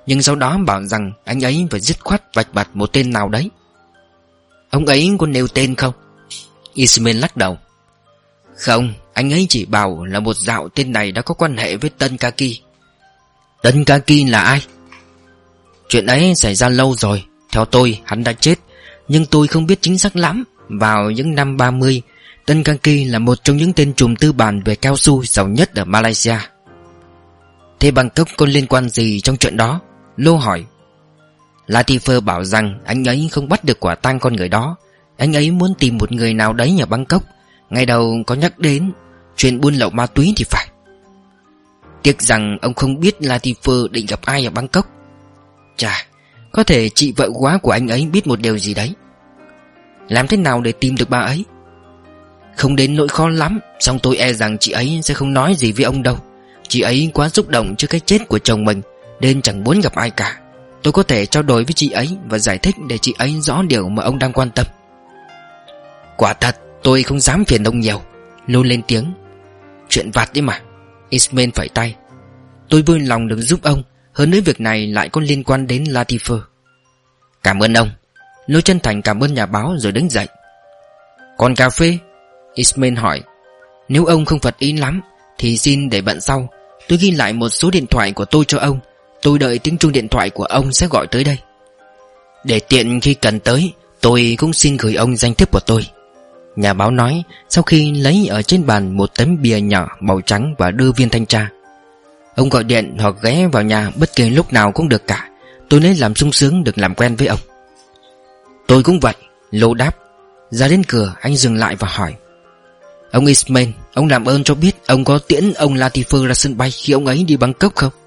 Nhưng sau đó bảo rằng anh ấy phải dứt khoát vạch mặt một tên nào đấy. Ông ấy có nêu tên không? Ismail lắc đầu. Không, anh ấy chỉ bảo là một dạo tên này đã có quan hệ với Tân Kaki. Tân Kaki là ai? Chuyện ấy xảy ra lâu rồi. Theo tôi hắn đã chết, nhưng tôi không biết chính xác lắm. Vào những năm ba mươi, Tân Kaki là một trong những tên trùm tư bản về cao su giàu nhất ở Malaysia. Thế Bangkok có liên quan gì trong chuyện đó? Lô hỏi. Latifah bảo rằng anh ấy không bắt được quả tang con người đó. Anh ấy muốn tìm một người nào đấy ở Bangkok. Ngày đầu có nhắc đến chuyện buôn lậu ma túy thì phải. Tiếc rằng ông không biết Latifah định gặp ai ở Bangkok. Chà, có thể chị vợ quá của anh ấy biết một điều gì đấy. Làm thế nào để tìm được bà ấy? Không đến nỗi khó lắm, song tôi e rằng chị ấy sẽ không nói gì với ông đâu. Chị ấy quá xúc động trước cái chết của chồng mình, nên chẳng muốn gặp ai cả. Tôi có thể trao đổi với chị ấy và giải thích để chị ấy rõ điều mà ông đang quan tâm. Quả thật, tôi không dám phiền ông nhiều. Lô lên tiếng. Chuyện vặt đấy mà. Ismail phẩy tay. Tôi vui lòng được giúp ông. Hơn nữa việc này lại có liên quan đến Latifah. Cảm ơn ông. Lô chân thành cảm ơn nhà báo rồi đứng dậy. Còn cà phê? Ismail hỏi. Nếu ông không phật ý lắm thì xin để bận sau. Tôi ghi lại một số điện thoại của tôi cho ông. Tôi đợi tiếng chuông điện thoại của ông sẽ gọi tới đây. Để tiện khi cần tới, tôi cũng xin gửi ông danh thiếp của tôi. Nhà báo nói sau khi lấy ở trên bàn một tấm bìa nhỏ màu trắng và đưa viên thanh tra. Ông gọi điện hoặc ghé vào nhà bất kỳ lúc nào cũng được cả. Tôi lấy làm sung sướng được làm quen với ông. Tôi cũng vậy, Lô đáp. Ra đến cửa anh dừng lại và hỏi. Ông Ismail, ông làm ơn cho biết ông có tiễn ông Latifah ra sân bay khi ông ấy đi Bangkok không?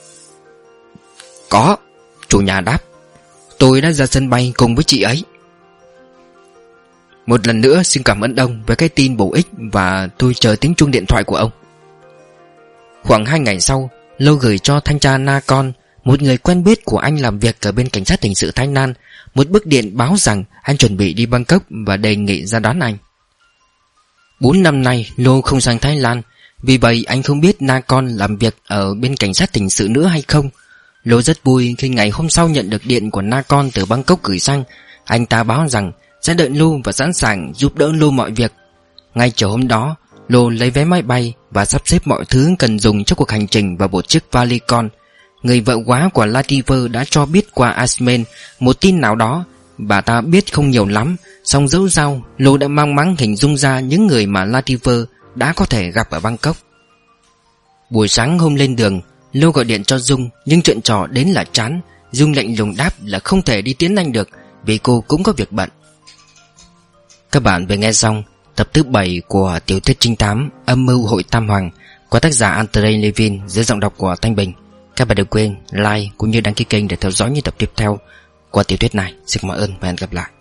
Có, chủ nhà đáp. Tôi đã ra sân bay cùng với chị ấy. Một lần nữa xin cảm ơn ông với cái tin bổ ích và tôi chờ tiếng chuông điện thoại của ông. Khoảng hai ngày sau, Lô gửi cho thanh tra Nakon, một người quen biết của anh làm việc ở bên cảnh sát hình sự Thái Lan, một bức điện báo rằng anh chuẩn bị đi Bangkok và đề nghị ra đón anh. Bốn năm nay Lô không sang Thái Lan, vì vậy anh không biết Nakon làm việc ở bên cảnh sát hình sự nữa hay không. Lô rất vui khi ngày hôm sau nhận được điện của Nakon từ Bangkok gửi sang. Anh ta báo rằng sẽ đợi Lô và sẵn sàng giúp đỡ Lô mọi việc. Ngay chiều hôm đó, Lô lấy vé máy bay và sắp xếp mọi thứ cần dùng cho cuộc hành trình vào một chiếc vali con. Người vợ quá của Latifah đã cho biết qua Ismail một tin nào đó. Bà ta biết không nhiều lắm, song dẫu sao Lô đã mang máng hình dung ra những người mà Latifah đã có thể gặp ở Bangkok. Buổi sáng hôm lên đường, Lô gọi điện cho Dung, nhưng chuyện trò đến là chán. Dung lạnh lùng đáp là không thể đi tiễn anh được vì cô cũng có việc bận. Các bạn vừa nghe xong tập thứ bảy của tiểu thuyết trinh thám Âm mưu hội Tam Hoàng của tác giả Andrei Levin dưới giọng đọc của Thanh Bình. Các bạn đừng quên like cũng như đăng ký kênh để theo dõi những tập tiếp theo của tiểu thuyết này. Xin cảm ơn và hẹn gặp lại.